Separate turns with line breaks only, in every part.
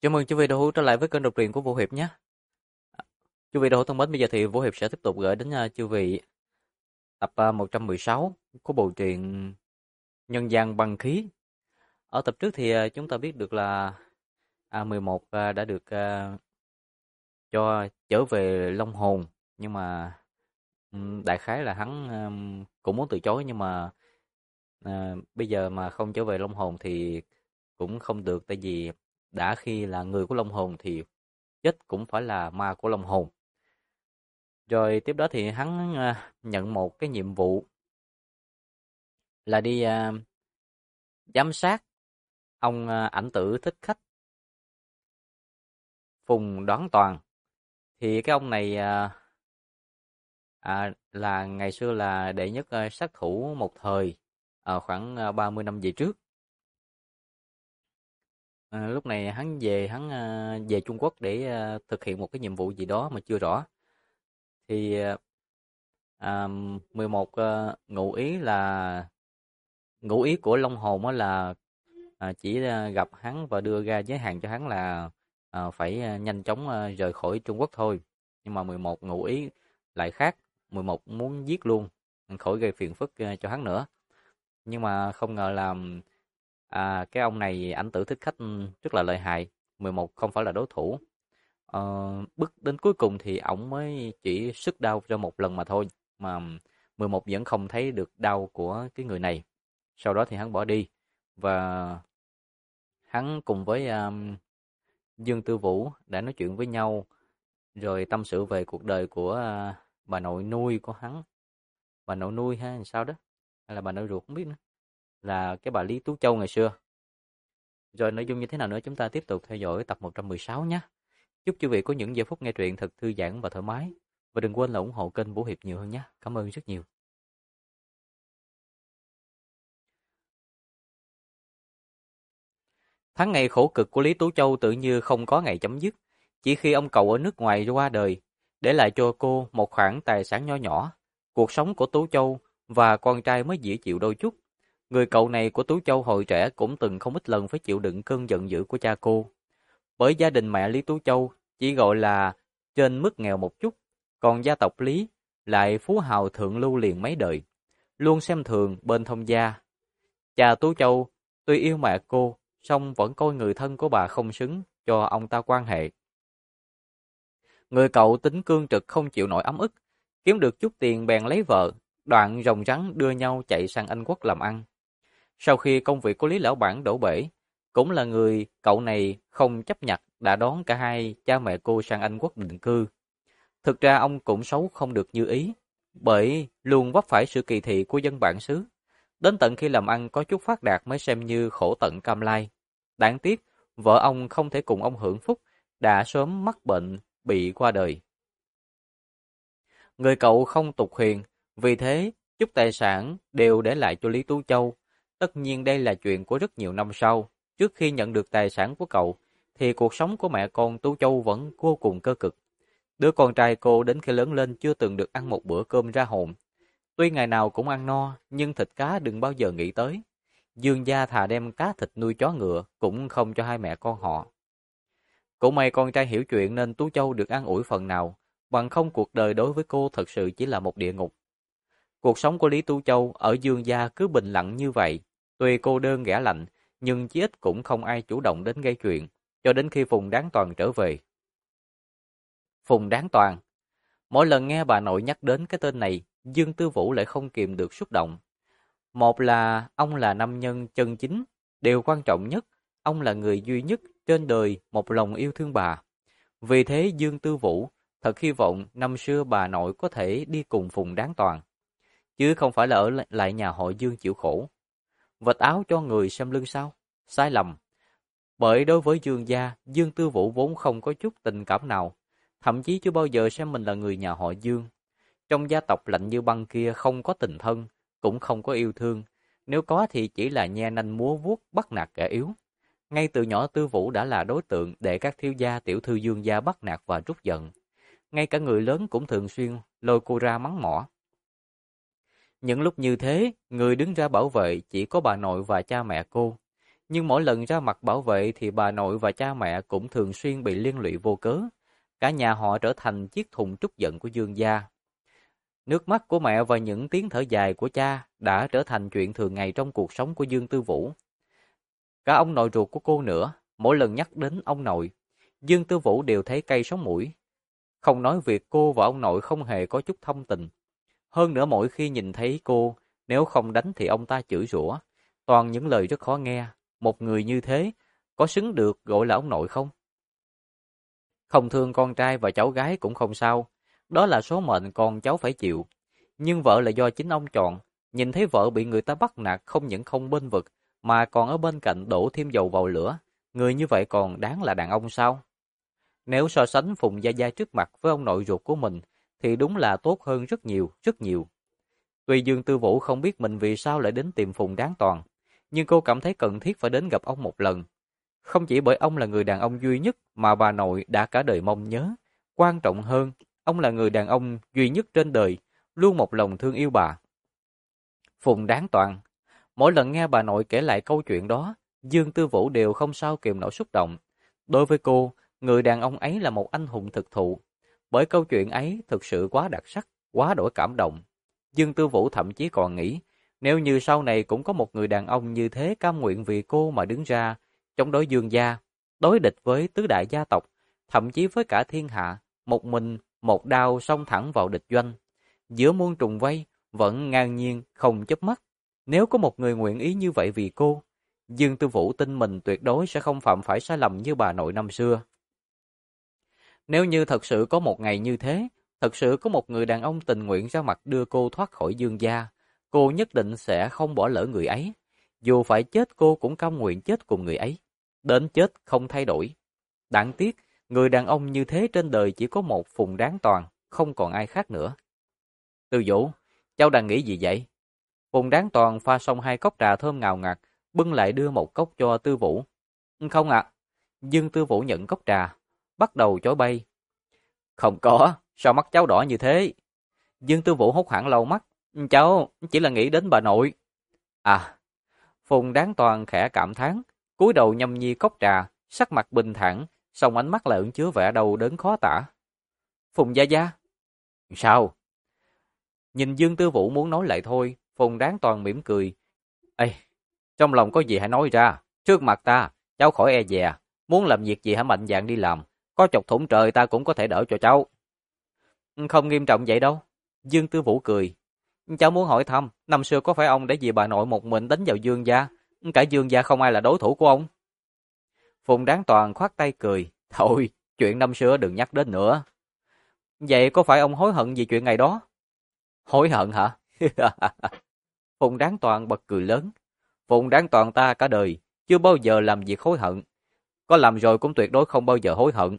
Chào mừng quý vị đã trở lại với kênh đọc truyện của Vũ Hiệp nhé. Quý vị đã thân mến, bây giờ thì Vũ Hiệp sẽ tiếp tục gửi đến quý vị tập 116 của bộ truyện Nhân gian băng khí. Ở tập trước thì chúng ta biết được là 11 đã được cho trở về Long Hồn, nhưng mà đại khái là hắn cũng muốn từ chối, nhưng mà bây giờ mà không trở về Long Hồn thì cũng không được, tại vì đã khi là người của Long Hồn thì chết cũng phải là ma của Long Hồn. Rồi tiếp đó thì hắn nhận một cái nhiệm vụ là đi giám sát ông ảnh tử thích khách Phùng Đoán Toàn. Thì cái ông này là ngày xưa là đệ nhất sát thủ một thời, khoảng 30 năm về trước. Lúc này hắn về Trung Quốc để thực hiện một cái nhiệm vụ gì đó mà chưa rõ. Thì 11 ngụ ý của Long Hồn á là chỉ gặp hắn và đưa ra giới hạn cho hắn là phải nhanh chóng rời khỏi Trung Quốc thôi. Nhưng mà 11 ngụ ý lại khác, 11 muốn giết luôn, khỏi gây phiền phức cho hắn nữa. Nhưng mà không ngờ là cái ông này ảnh tử thích khách rất là lợi hại, 11 không phải là đối thủ. Bước đến cuối cùng thì ổng mới chỉ sức đau cho một lần mà thôi, mà 11 vẫn không thấy được đau của cái người này. Sau đó thì hắn bỏ đi, và hắn cùng với Dương Tư Vũ đã nói chuyện với nhau, rồi tâm sự về cuộc đời của bà nội nuôi của hắn. Bà nội nuôi hay sao đó, hay là bà nội ruột không biết nữa, là cái bà Lý Tú Châu ngày xưa. Rồi nội dung như thế nào nữa chúng ta tiếp tục theo dõi tập 116 nhé. Chúc quý vị có những giây phút nghe truyện thật thư giãn và thoải mái. Và đừng quên là ủng hộ kênh Vũ Hiệp nhiều hơn nhé. Cảm ơn rất nhiều. Tháng ngày khổ cực của Lý Tú Châu tự như không có ngày chấm dứt. Chỉ khi ông cậu ở nước ngoài qua đời, để lại cho cô một khoản tài sản nho nhỏ, cuộc sống của Tú Châu và con trai mới dễ chịu đôi chút. Người cậu này của Tú Châu hồi trẻ cũng từng không ít lần phải chịu đựng cơn giận dữ của cha cô. Bởi gia đình mẹ Lý Tú Châu chỉ gọi là trên mức nghèo một chút, còn gia tộc Lý lại phú hào thượng lưu liền mấy đời, luôn xem thường bên thông gia. Cha Tú Châu tuy yêu mẹ cô, song vẫn coi người thân của bà không xứng cho ông ta quan hệ. Người cậu tính cương trực không chịu nổi ấm ức, kiếm được chút tiền bèn lấy vợ, đoạn rồng rắn đưa nhau chạy sang Anh Quốc làm ăn. Sau khi công việc của Lý Lão Bản đổ bể, cũng là người cậu này không chấp nhận đã đón cả hai cha mẹ cô sang Anh Quốc định cư. Thực ra ông cũng xấu không được như ý, bởi luôn vấp phải sự kỳ thị của dân bản xứ. Đến tận khi làm ăn có chút phát đạt mới xem như khổ tận cam lai. Đáng tiếc, vợ ông không thể cùng ông hưởng phúc, đã sớm mắc bệnh, bị qua đời. Người cậu không tục huyền, vì thế chút tài sản đều để lại cho Lý Tú Châu. Tất nhiên đây là chuyện của rất nhiều năm sau. Trước khi nhận được tài sản của cậu, thì cuộc sống của mẹ con Tú Châu vẫn vô cùng cơ cực. Đứa con trai cô đến khi lớn lên chưa từng được ăn một bữa cơm ra hồn. Tuy ngày nào cũng ăn no, nhưng thịt cá đừng bao giờ nghĩ tới. Dương gia thà đem cá thịt nuôi chó ngựa, cũng không cho hai mẹ con họ. Cũng may con trai hiểu chuyện nên Tú Châu được an ủi phần nào, bằng không cuộc đời đối với cô thật sự chỉ là một địa ngục. Cuộc sống của Lý Tú Châu ở Dương gia cứ bình lặng như vậy. Tuy cô đơn ghẻ lạnh, nhưng chí ít cũng không ai chủ động đến gây chuyện, cho đến khi Phùng Đáng Toàn trở về. Phùng Đáng Toàn. Mỗi lần nghe bà nội nhắc đến cái tên này, Dương Tư Vũ lại không kìm được xúc động. Một là ông là nam nhân chân chính, điều quan trọng nhất, ông là người duy nhất trên đời một lòng yêu thương bà. Vì thế Dương Tư Vũ thật hy vọng năm xưa bà nội có thể đi cùng Phùng Đáng Toàn, chứ không phải là ở lại nhà họ Dương chịu khổ. Vạch áo cho người xem lưng sao? Sai lầm. Bởi đối với Dương gia, Dương Tư Vũ vốn không có chút tình cảm nào, thậm chí chưa bao giờ xem mình là người nhà họ Dương. Trong gia tộc lạnh như băng kia không có tình thân, cũng không có yêu thương, nếu có thì chỉ là nhe nanh múa vuốt bắt nạt kẻ yếu. Ngay từ nhỏ Tư Vũ đã là đối tượng để các thiếu gia tiểu thư Dương gia bắt nạt và trút giận. Ngay cả người lớn cũng thường xuyên lôi cô ra mắng mỏ. Những lúc như thế, người đứng ra bảo vệ chỉ có bà nội và cha mẹ cô. Nhưng mỗi lần ra mặt bảo vệ thì bà nội và cha mẹ cũng thường xuyên bị liên lụy vô cớ. Cả nhà họ trở thành chiếc thùng trút giận của Dương gia. Nước mắt của mẹ và những tiếng thở dài của cha đã trở thành chuyện thường ngày trong cuộc sống của Dương Tư Vũ. Cả ông nội ruột của cô nữa, mỗi lần nhắc đến ông nội, Dương Tư Vũ đều thấy cay sống mũi. Không nói việc cô và ông nội không hề có chút thông tình. Hơn nữa mỗi khi nhìn thấy cô, nếu không đánh thì ông ta chửi rủa, toàn những lời rất khó nghe. Một người như thế, có xứng được gọi là ông nội không? Không thương con trai và cháu gái cũng không sao, đó là số mệnh con cháu phải chịu. Nhưng vợ là do chính ông chọn, nhìn thấy vợ bị người ta bắt nạt không những không bênh vực, mà còn ở bên cạnh đổ thêm dầu vào lửa. Người như vậy còn đáng là đàn ông sao? Nếu so sánh Phùng Gia Gia trước mặt với ông nội ruột của mình, thì đúng là tốt hơn rất nhiều, rất nhiều. Tuy Dương Tư Vũ không biết mình vì sao lại đến tìm Phùng Đáng Toàn, nhưng cô cảm thấy cần thiết phải đến gặp ông một lần. Không chỉ bởi ông là người đàn ông duy nhất mà bà nội đã cả đời mong nhớ. Quan trọng hơn, ông là người đàn ông duy nhất trên đời, luôn một lòng thương yêu bà. Phùng Đáng Toàn. Mỗi lần nghe bà nội kể lại câu chuyện đó, Dương Tư Vũ đều không sao kìm nổi xúc động. Đối với cô, người đàn ông ấy là một anh hùng thực thụ. Bởi câu chuyện ấy thực sự quá đặc sắc, quá đổi cảm động. Dương Tư Vũ thậm chí còn nghĩ, nếu như sau này cũng có một người đàn ông như thế cam nguyện vì cô mà đứng ra, chống đối Dương gia, đối địch với tứ đại gia tộc, thậm chí với cả thiên hạ, một mình, một đao xông thẳng vào địch doanh. Giữa muôn trùng vây, vẫn ngang nhiên, không chớp mắt. Nếu có một người nguyện ý như vậy vì cô, Dương Tư Vũ tin mình tuyệt đối sẽ không phạm phải sai lầm như bà nội năm xưa. Nếu như thật sự có một ngày như thế, thật sự có một người đàn ông tình nguyện ra mặt đưa cô thoát khỏi Dương gia, cô nhất định sẽ không bỏ lỡ người ấy. Dù phải chết cô cũng cam nguyện chết cùng người ấy. Đến chết không thay đổi. Đáng tiếc, người đàn ông như thế trên đời chỉ có một Phùng Đáng Toàn, không còn ai khác nữa. Tư Vũ, cháu đang nghĩ gì vậy? Phùng Đáng Toàn pha xong 2 cốc trà thơm ngào ngạt, bưng lại đưa một cốc cho Tư Vũ. Không ạ. Dương Tư Vũ nhận cốc trà, bắt đầu chối bay. Không có, sao mắt cháu đỏ như thế? Dương Tư Vũ hốt hoảng lau mắt. Cháu chỉ là nghĩ đến bà nội. À, Phùng Đáng Toàn khẽ cảm thán, cúi đầu nhâm nhi cốc trà, sắc mặt bình thản, song ánh mắt lại ẩn chứa vẻ đau đớn khó tả. Phùng Gia Gia. Sao? Nhìn Dương Tư Vũ muốn nói lại thôi, Phùng Đáng Toàn mỉm cười. Ê, trong lòng có gì hãy nói ra, trước mặt ta, cháu khỏi e dè, muốn làm việc gì hãy mạnh dạn đi làm, có chọc thủng trời ta cũng có thể đỡ cho cháu. Không nghiêm trọng vậy đâu. Dương Tư Vũ cười. Cháu muốn hỏi thăm, năm xưa có phải ông để vì bà nội một mình đánh vào Dương gia? Cả Dương gia không ai là đối thủ của ông. Phùng Đáng Toàn khoát tay cười. Thôi, chuyện năm xưa đừng nhắc đến nữa. Vậy có phải ông hối hận vì chuyện ngày đó? Hối hận hả? Phùng Đáng Toàn bật cười lớn. Phùng Đáng Toàn ta cả đời, chưa bao giờ làm việc hối hận. Có làm rồi cũng tuyệt đối không bao giờ hối hận.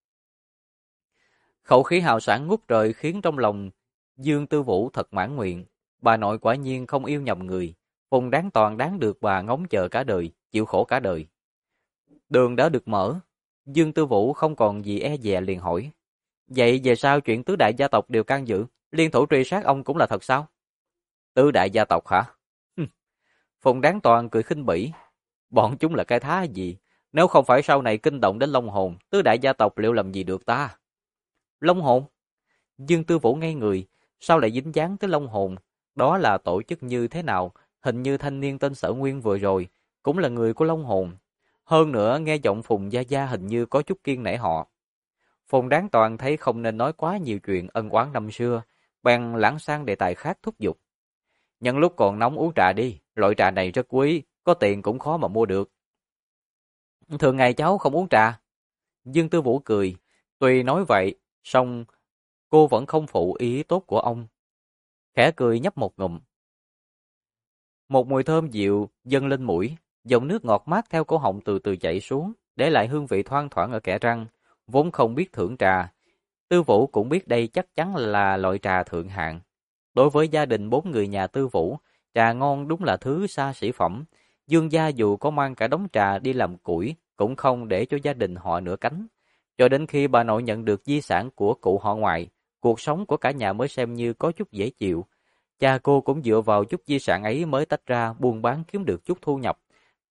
Khẩu khí hào sảng ngút trời khiến trong lòng Dương Tư Vũ thật mãn nguyện. Bà nội quả nhiên không yêu nhầm người. Phùng Đáng Toàn đáng được bà ngóng chờ cả đời, chịu khổ cả đời. Đường đã được mở. Dương Tư Vũ không còn gì e dè liền hỏi. Vậy về sau chuyện tứ đại gia tộc đều can dự, liên thủ truy sát ông cũng là thật sao? Tứ đại gia tộc hả? Phùng Đáng Toàn cười khinh bỉ. Bọn chúng là cái thá gì? Nếu không phải sau này kinh động đến Long Hồn, tứ đại gia tộc liệu làm gì được ta? Long Hồn? Dương Tư Vũ ngây người, sao lại dính dáng tới Long Hồn? Đó là tổ chức như thế nào? Hình như thanh niên tên Sở Nguyên vừa rồi, cũng là người của Long Hồn. Hơn nữa nghe giọng Phùng Gia Gia hình như có chút kiêng nể họ. Phùng Đáng Toàn thấy không nên nói quá nhiều chuyện ân oán năm xưa, bèn lãng sang đề tài khác thúc giục. Nhân lúc còn nóng uống trà đi, loại trà này rất quý, có tiền cũng khó mà mua được. Thường ngày cháu không uống trà. Dương Tư Vũ cười, tuy nói vậy, song cô vẫn không phụ ý tốt của ông. Khẽ cười nhấp một ngụm. Một mùi thơm dịu dâng lên mũi, dòng nước ngọt mát theo cổ họng từ từ chảy xuống, để lại hương vị thoang thoảng ở kẽ răng. Vốn không biết thưởng trà, Tư Vũ cũng biết đây chắc chắn là loại trà thượng hạng. Đối với gia đình 4 người nhà Tư Vũ, trà ngon đúng là thứ xa xỉ phẩm. Dương gia dù có mang cả đống trà đi làm củi, cũng không để cho gia đình họ nửa cánh. Cho đến khi bà nội nhận được di sản của cụ họ ngoại, cuộc sống của cả nhà mới xem như có chút dễ chịu. Cha cô cũng dựa vào chút di sản ấy mới tách ra buôn bán kiếm được chút thu nhập.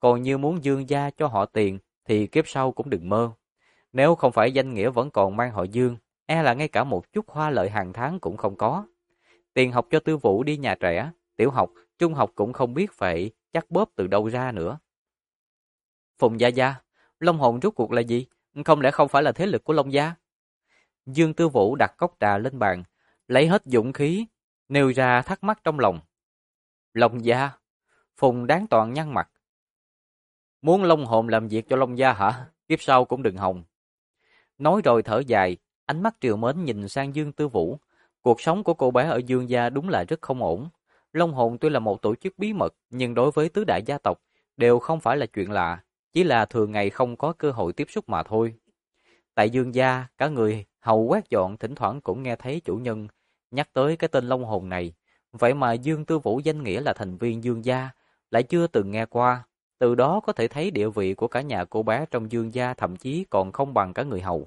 còn như muốn Dương gia cho họ tiền thì kiếp sau cũng đừng mơ. Nếu không phải danh nghĩa vẫn còn mang họ Dương, e là ngay cả một chút hoa lợi hàng tháng cũng không có. Tiền học cho Tư Vũ đi nhà trẻ, tiểu học, trung học cũng không biết phải chắc bóp từ đâu ra nữa. Phùng Gia Gia, Long Hồn rốt cuộc là gì? Không lẽ không phải là thế lực của Long Gia? Dương Tư Vũ đặt cốc trà lên bàn, lấy hết dũng khí, nêu ra thắc mắc trong lòng. Long Gia? Phùng Đáng Toàn nhăn mặt. Muốn Long Hồn làm việc cho Long Gia hả? Kiếp sau cũng đừng hòng. Nói rồi thở dài, ánh mắt trìu mến nhìn sang Dương Tư Vũ. Cuộc sống của cô bé ở Dương gia đúng là rất không ổn. Long Hồn tuy là một tổ chức bí mật, nhưng đối với tứ đại gia tộc đều không phải là chuyện lạ, chỉ là thường ngày không có cơ hội tiếp xúc mà thôi. Tại Dương gia, cả người hầu quét dọn thỉnh thoảng cũng nghe thấy chủ nhân nhắc tới cái tên Long Hồn này. Vậy mà Dương Tư Vũ danh nghĩa là thành viên Dương gia, lại chưa từng nghe qua. Từ đó có thể thấy địa vị của cả nhà cô bé trong Dương gia thậm chí còn không bằng cả người hầu.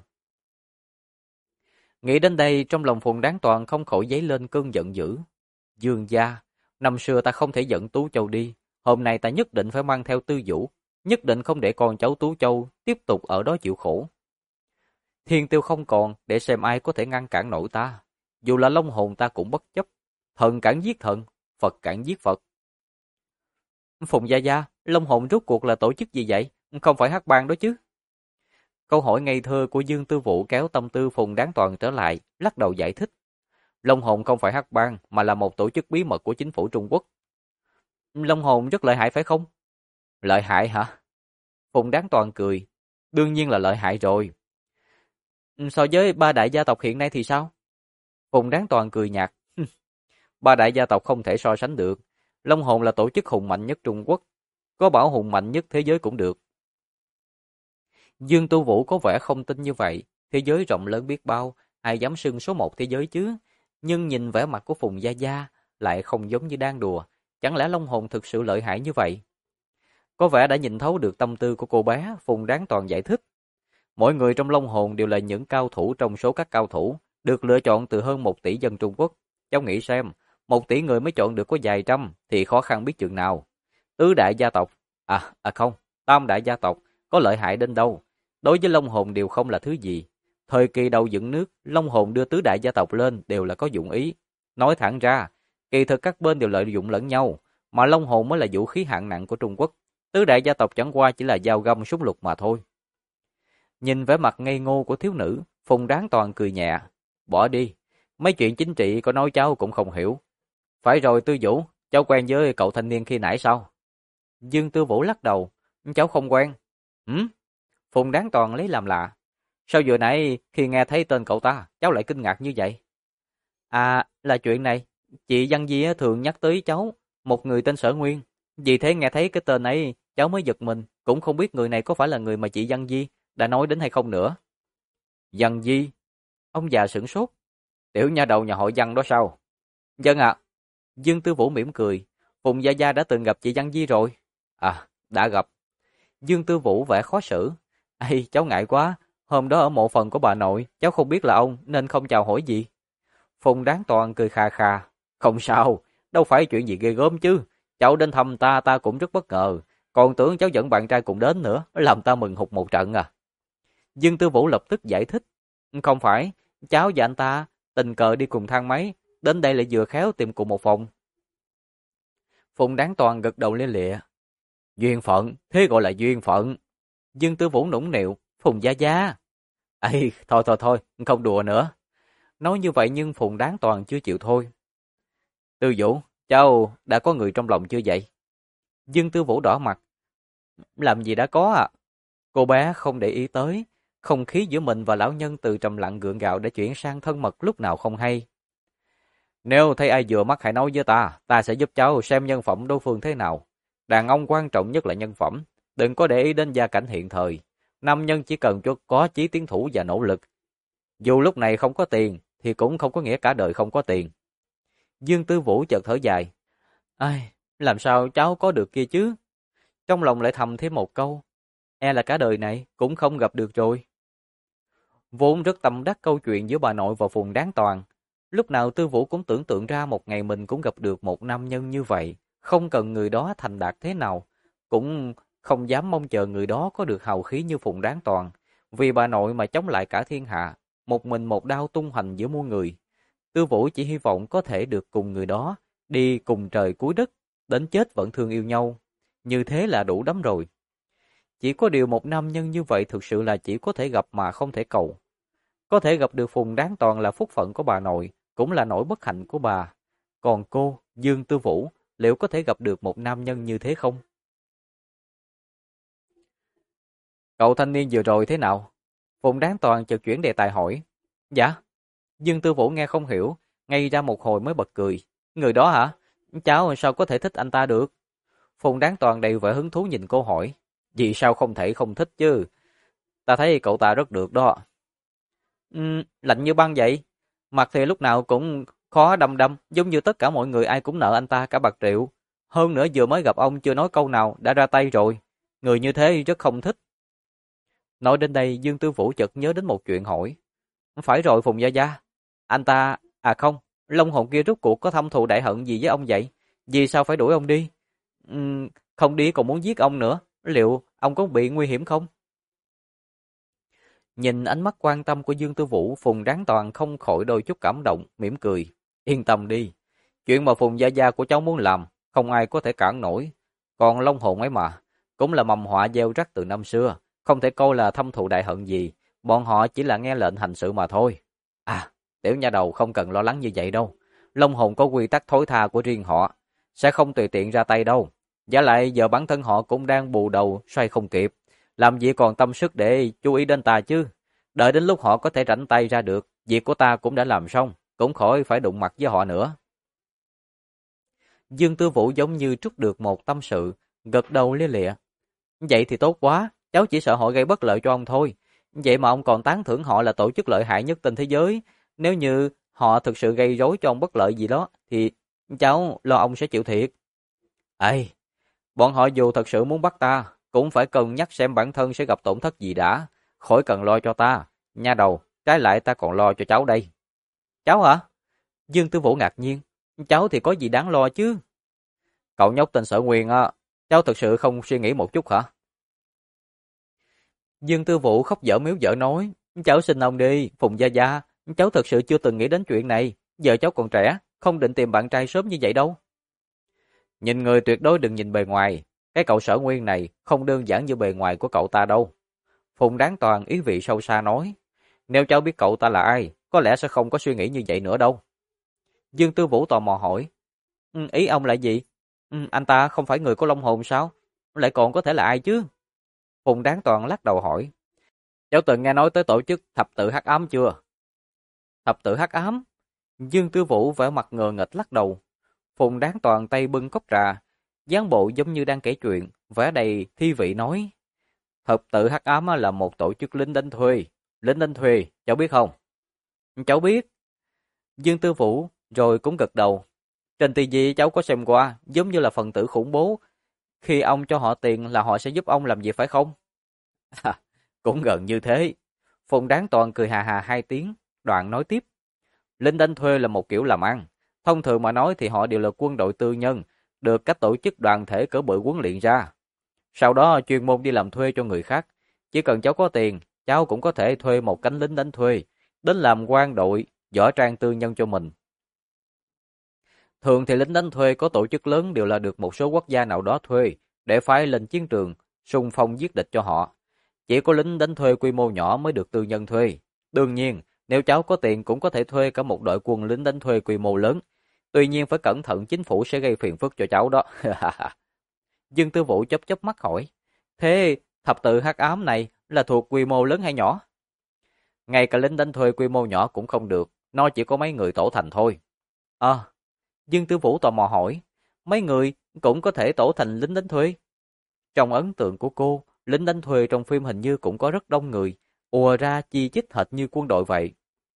Nghĩ đến đây, trong lòng Phùng Đáng Toàn không khỏi dấy lên cơn giận dữ. Dương gia, năm xưa ta không thể dẫn Tú Châu đi, hôm nay ta nhất định phải mang theo Tư Vũ, nhất định không để con cháu Tú Châu tiếp tục ở đó chịu khổ. Thiên tiêu không còn, để xem ai có thể ngăn cản nổi ta. Dù là Long Hồn ta cũng bất chấp. Thần cản giết thần, Phật cản giết Phật. Phùng Gia Gia, Long Hồn rốt cuộc là tổ chức gì vậy? Không phải hắc bang đó chứ? Câu hỏi ngây thơ của Dương Tư Vũ kéo tâm tư Phùng Đáng Toàn trở lại, lắc đầu giải thích. Long Hồn không phải hắc bang, mà là một tổ chức bí mật của chính phủ Trung Quốc. Long Hồn rất lợi hại phải không? Lợi hại hả? Phùng Đáng Toàn cười. Đương nhiên là lợi hại rồi. So với ba đại gia tộc hiện nay thì sao? Phùng Đáng Toàn cười nhạt. Ba đại gia tộc không thể so sánh được. Long Hồn là tổ chức hùng mạnh nhất Trung Quốc. Có bảo hùng mạnh nhất thế giới cũng được. Dương Tu Vũ có vẻ không tin như vậy. Thế giới rộng lớn biết bao, ai dám xưng số một thế giới chứ? Nhưng nhìn vẻ mặt của Phùng Gia Gia lại không giống như đang đùa. Chẳng lẽ Long Hồn thực sự lợi hại như vậy? Có vẻ đã nhìn thấu được tâm tư của cô bé, Phùng Đáng Toàn giải thích. Mỗi người trong Long Hồn đều là những cao thủ trong số các cao thủ, được lựa chọn từ hơn 1 tỷ dân Trung Quốc. Cháu nghĩ xem, 1 tỷ người mới chọn được có vài trăm thì khó khăn biết chừng nào. Tứ đại gia tộc, không, tam đại gia tộc, có lợi hại đến đâu. Đối với Long Hồn đều không là thứ gì. Thời kỳ đầu dựng nước, Long Hồn đưa tứ đại gia tộc lên đều là có dụng ý. Nói thẳng ra, kỳ thực các bên đều lợi dụng lẫn nhau, mà Long Hồn mới là vũ khí hạng nặng của Trung Quốc. Tứ đại gia tộc chẳng qua chỉ là dao găm súng lục mà thôi. Nhìn vẻ mặt ngây ngô của thiếu nữ, Phùng Đáng Toàn cười nhẹ. Bỏ đi, mấy chuyện chính trị có nói cháu cũng không hiểu. Phải rồi Tư Vũ, cháu quen với cậu thanh niên khi nãy sao? Dương Tư Vũ lắc đầu. Cháu không quen. Phùng Đáng Toàn lấy làm lạ. Sao vừa nãy khi nghe thấy tên cậu ta, cháu lại kinh ngạc như vậy? Là chuyện này. Chị Văn Di thường nhắc tới cháu, một người tên Sở Nguyên. Vì thế nghe thấy cái tên ấy, cháu mới giật mình. Cũng không biết người này có phải là người mà chị Văn Di đã nói đến hay không nữa. Văn Di? Ông già sửng sốt. Tiểu nha đầu nhà họ Văn đó sao? Vâng ạ. Dương Tư Vũ mỉm cười. Phùng Gia Gia đã từng gặp chị Văn Di rồi. Đã gặp. Dương Tư Vũ vẻ khó xử. Cháu ngại quá. Hôm đó ở mộ phần của bà nội, cháu không biết là ông nên không chào hỏi gì. Phùng Đáng Toàn cười khà khà. Không sao, đâu phải chuyện gì ghê gớm chứ. Cháu đến thăm ta cũng rất bất ngờ. Còn tưởng cháu dẫn bạn trai cùng đến nữa, làm ta mừng hụt một trận à. Dương Tư Vũ lập tức giải thích. Không phải, cháu và anh ta tình cờ đi cùng thang máy, đến đây lại vừa khéo tìm cùng một phòng. Phùng Đáng Toàn gật đầu lia lịa. Duyên phận, thế gọi là duyên phận. Dương Tư Vũ nũng nịu. Phùng Gia Gia. Thôi, không đùa nữa. Nói như vậy nhưng Phùng Đáng Toàn chưa chịu thôi. Tư Vũ, cháu đã có người trong lòng chưa vậy? Dương Tư Vũ đỏ mặt. Làm gì đã có à? Cô bé không để ý tới. Không khí giữa mình và lão nhân từ trầm lặng gượng gạo đã chuyển sang thân mật lúc nào không hay. Nếu thấy ai vừa mắt hãy nói với ta sẽ giúp cháu xem nhân phẩm đối phương thế nào. Đàn ông quan trọng nhất là nhân phẩm, đừng có để ý đến gia cảnh hiện thời. Nam nhân chỉ cần có chí tiến thủ và nỗ lực. Dù lúc này không có tiền, thì cũng không có nghĩa cả đời không có tiền. Dương Tư Vũ chợt thở dài. Làm sao cháu có được kia chứ? Trong lòng lại thầm thêm một câu. E là cả đời này cũng không gặp được rồi. Vốn rất tâm đắc câu chuyện giữa bà nội và Phùng Đáng Toàn. Lúc nào Tư Vũ cũng tưởng tượng ra một ngày mình cũng gặp được một nam nhân như vậy. Không cần người đó thành đạt thế nào, cũng không dám mong chờ người đó có được hào khí như Phùng Đáng Toàn, vì bà nội mà chống lại cả thiên hạ, một mình một đao tung hoành giữa muôn người. Tư Vũ chỉ hy vọng có thể được cùng người đó, đi cùng trời cuối đất, đến chết vẫn thương yêu nhau. Như thế là đủ lắm rồi. Chỉ có điều một nam nhân như vậy thực sự là chỉ có thể gặp mà không thể cầu. Có thể gặp được Phùng Đáng Toàn là phúc phận của bà nội, cũng là nỗi bất hạnh của bà. Còn cô, Dương Tư Vũ, liệu có thể gặp được một nam nhân như thế không? Cậu thanh niên vừa rồi thế nào? Phùng Đáng Toàn chợt chuyển đề tài hỏi. Dạ. Dương Tư Vũ nghe không hiểu, ngay ra một hồi mới bật cười. Người đó hả? Cháu sao có thể thích anh ta được? Phùng Đáng Toàn đầy vẻ hứng thú nhìn cô hỏi. Vì sao không thể không thích chứ? Ta thấy cậu ta rất được đó. Lạnh như băng vậy. Mặt thì lúc nào cũng khó đăm đăm, giống như tất cả mọi người ai cũng nợ anh ta cả bạc triệu. Hơn nữa vừa mới gặp ông chưa nói câu nào đã ra tay rồi. Người như thế rất không thích. Nói đến đây Dương Tư Vũ chợt nhớ đến một chuyện hỏi. Phải rồi Phùng Gia Gia. Anh ta, à không, Long hồn kia rốt cuộc có thâm thù đại hận gì với ông vậy? Vì sao phải đuổi ông đi? Không đi còn muốn giết ông nữa. Liệu ông có bị nguy hiểm không? Nhìn ánh mắt quan tâm của Dương Tư Vũ, Phùng Đáng Toàn không khỏi đôi chút cảm động, mỉm cười. Yên tâm đi. Chuyện mà Phùng Gia Gia của cháu muốn làm, không ai có thể cản nổi. Còn Long hồn ấy mà, cũng là mầm họa gieo rắc từ năm xưa. Không thể coi là thâm thù đại hận gì. Bọn họ chỉ là nghe lệnh hành sự mà thôi. À, tiểu nha đầu không cần lo lắng như vậy đâu. Long hồn có quy tắc thối tha của riêng họ. Sẽ không tùy tiện ra tay đâu. Giả lại giờ bản thân họ cũng đang bù đầu, xoay không kịp. Làm gì còn tâm sức để chú ý đến ta chứ. Đợi đến lúc họ có thể rảnh tay ra được, việc của ta cũng đã làm xong, cũng khỏi phải đụng mặt với họ nữa. Dương Tư Vũ giống như trút được một tâm sự, gật đầu lia lịa. Vậy thì tốt quá, cháu chỉ sợ họ gây bất lợi cho ông thôi. Vậy mà ông còn tán thưởng họ là tổ chức lợi hại nhất trên thế giới. Nếu như họ thực sự gây rối cho ông bất lợi gì đó, thì cháu lo ông sẽ chịu thiệt. Ê, bọn họ dù thật sự muốn bắt ta, cũng phải cân nhắc xem bản thân sẽ gặp tổn thất gì đã. Khỏi cần lo cho ta. Nha đầu, trái lại ta còn lo cho cháu đây. Cháu hả? Dương Tư Vũ ngạc nhiên. Cháu thì có gì đáng lo chứ? Cậu nhóc tên Sở Nguyên á, cháu thật sự không suy nghĩ một chút hả? Dương Tư Vũ khóc dở miếu dở nói. Cháu xin ông đi, Phùng Gia Gia. Cháu thật sự chưa từng nghĩ đến chuyện này. Giờ cháu còn trẻ, không định tìm bạn trai sớm như vậy đâu. Nhìn người tuyệt đối đừng nhìn bề ngoài. Cái cậu Sở Nguyên này không đơn giản như bề ngoài của cậu ta đâu. Phùng Đáng Toàn ý vị sâu xa nói. Nếu cháu biết cậu ta là ai, có lẽ sẽ không có suy nghĩ như vậy nữa đâu. Dương Tư Vũ tò mò hỏi. Ý ông là gì? Anh ta không phải người của Long hồn sao? Lại còn có thể là ai chứ? Phùng Đáng Toàn lắc đầu hỏi. Cháu từng nghe nói tới tổ chức thập tự hắc ám chưa? Thập tự hắc ám? Dương Tư Vũ vẻ mặt ngờ nghệch lắc đầu. Phùng Đáng Toàn tay bưng cốc trà, dáng bộ giống như đang kể chuyện, vẻ đầy thi vị nói. Thập tự hắc ám là một tổ chức lính đánh thuê. Lính đánh thuê, cháu biết không? Cháu biết. Dương Tư Vũ rồi cũng gật đầu. Trên TV cháu có xem qua, giống như là phần tử khủng bố. Khi ông cho họ tiền là họ sẽ giúp ông làm việc phải không? Cũng gần như thế. Phùng Đáng Toàn cười hà hà 2 tiếng, đoạn nói tiếp. Lính đánh thuê là một kiểu làm ăn. Thông thường mà nói thì họ đều là quân đội tư nhân, được các tổ chức đoàn thể cỡ bự huấn luyện ra. Sau đó chuyên môn đi làm thuê cho người khác. Chỉ cần cháu có tiền, cháu cũng có thể thuê một cánh lính đánh thuê, đến làm quan đội, võ trang tư nhân cho mình. Thường thì lính đánh thuê có tổ chức lớn đều là được một số quốc gia nào đó thuê để phái lên chiến trường, xung phong giết địch cho họ. Chỉ có lính đánh thuê quy mô nhỏ mới được tư nhân thuê. Đương nhiên, nếu cháu có tiền cũng có thể thuê cả một đội quân lính đánh thuê quy mô lớn. Tuy nhiên phải cẩn thận, chính phủ sẽ gây phiền phức cho cháu đó. Dương Tư Vũ chớp chớp mắt hỏi. Thế thập tự hắc ám này là thuộc quy mô lớn hay nhỏ? Ngay cả lính đánh thuê quy mô nhỏ cũng không được, nó chỉ có mấy người tổ thành thôi. Dương Tư Vũ tò mò hỏi, mấy người cũng có thể tổ thành lính đánh thuê? Trong ấn tượng của cô, lính đánh thuê trong phim hình như cũng có rất đông người, ùa ra chi chít hệt như quân đội vậy.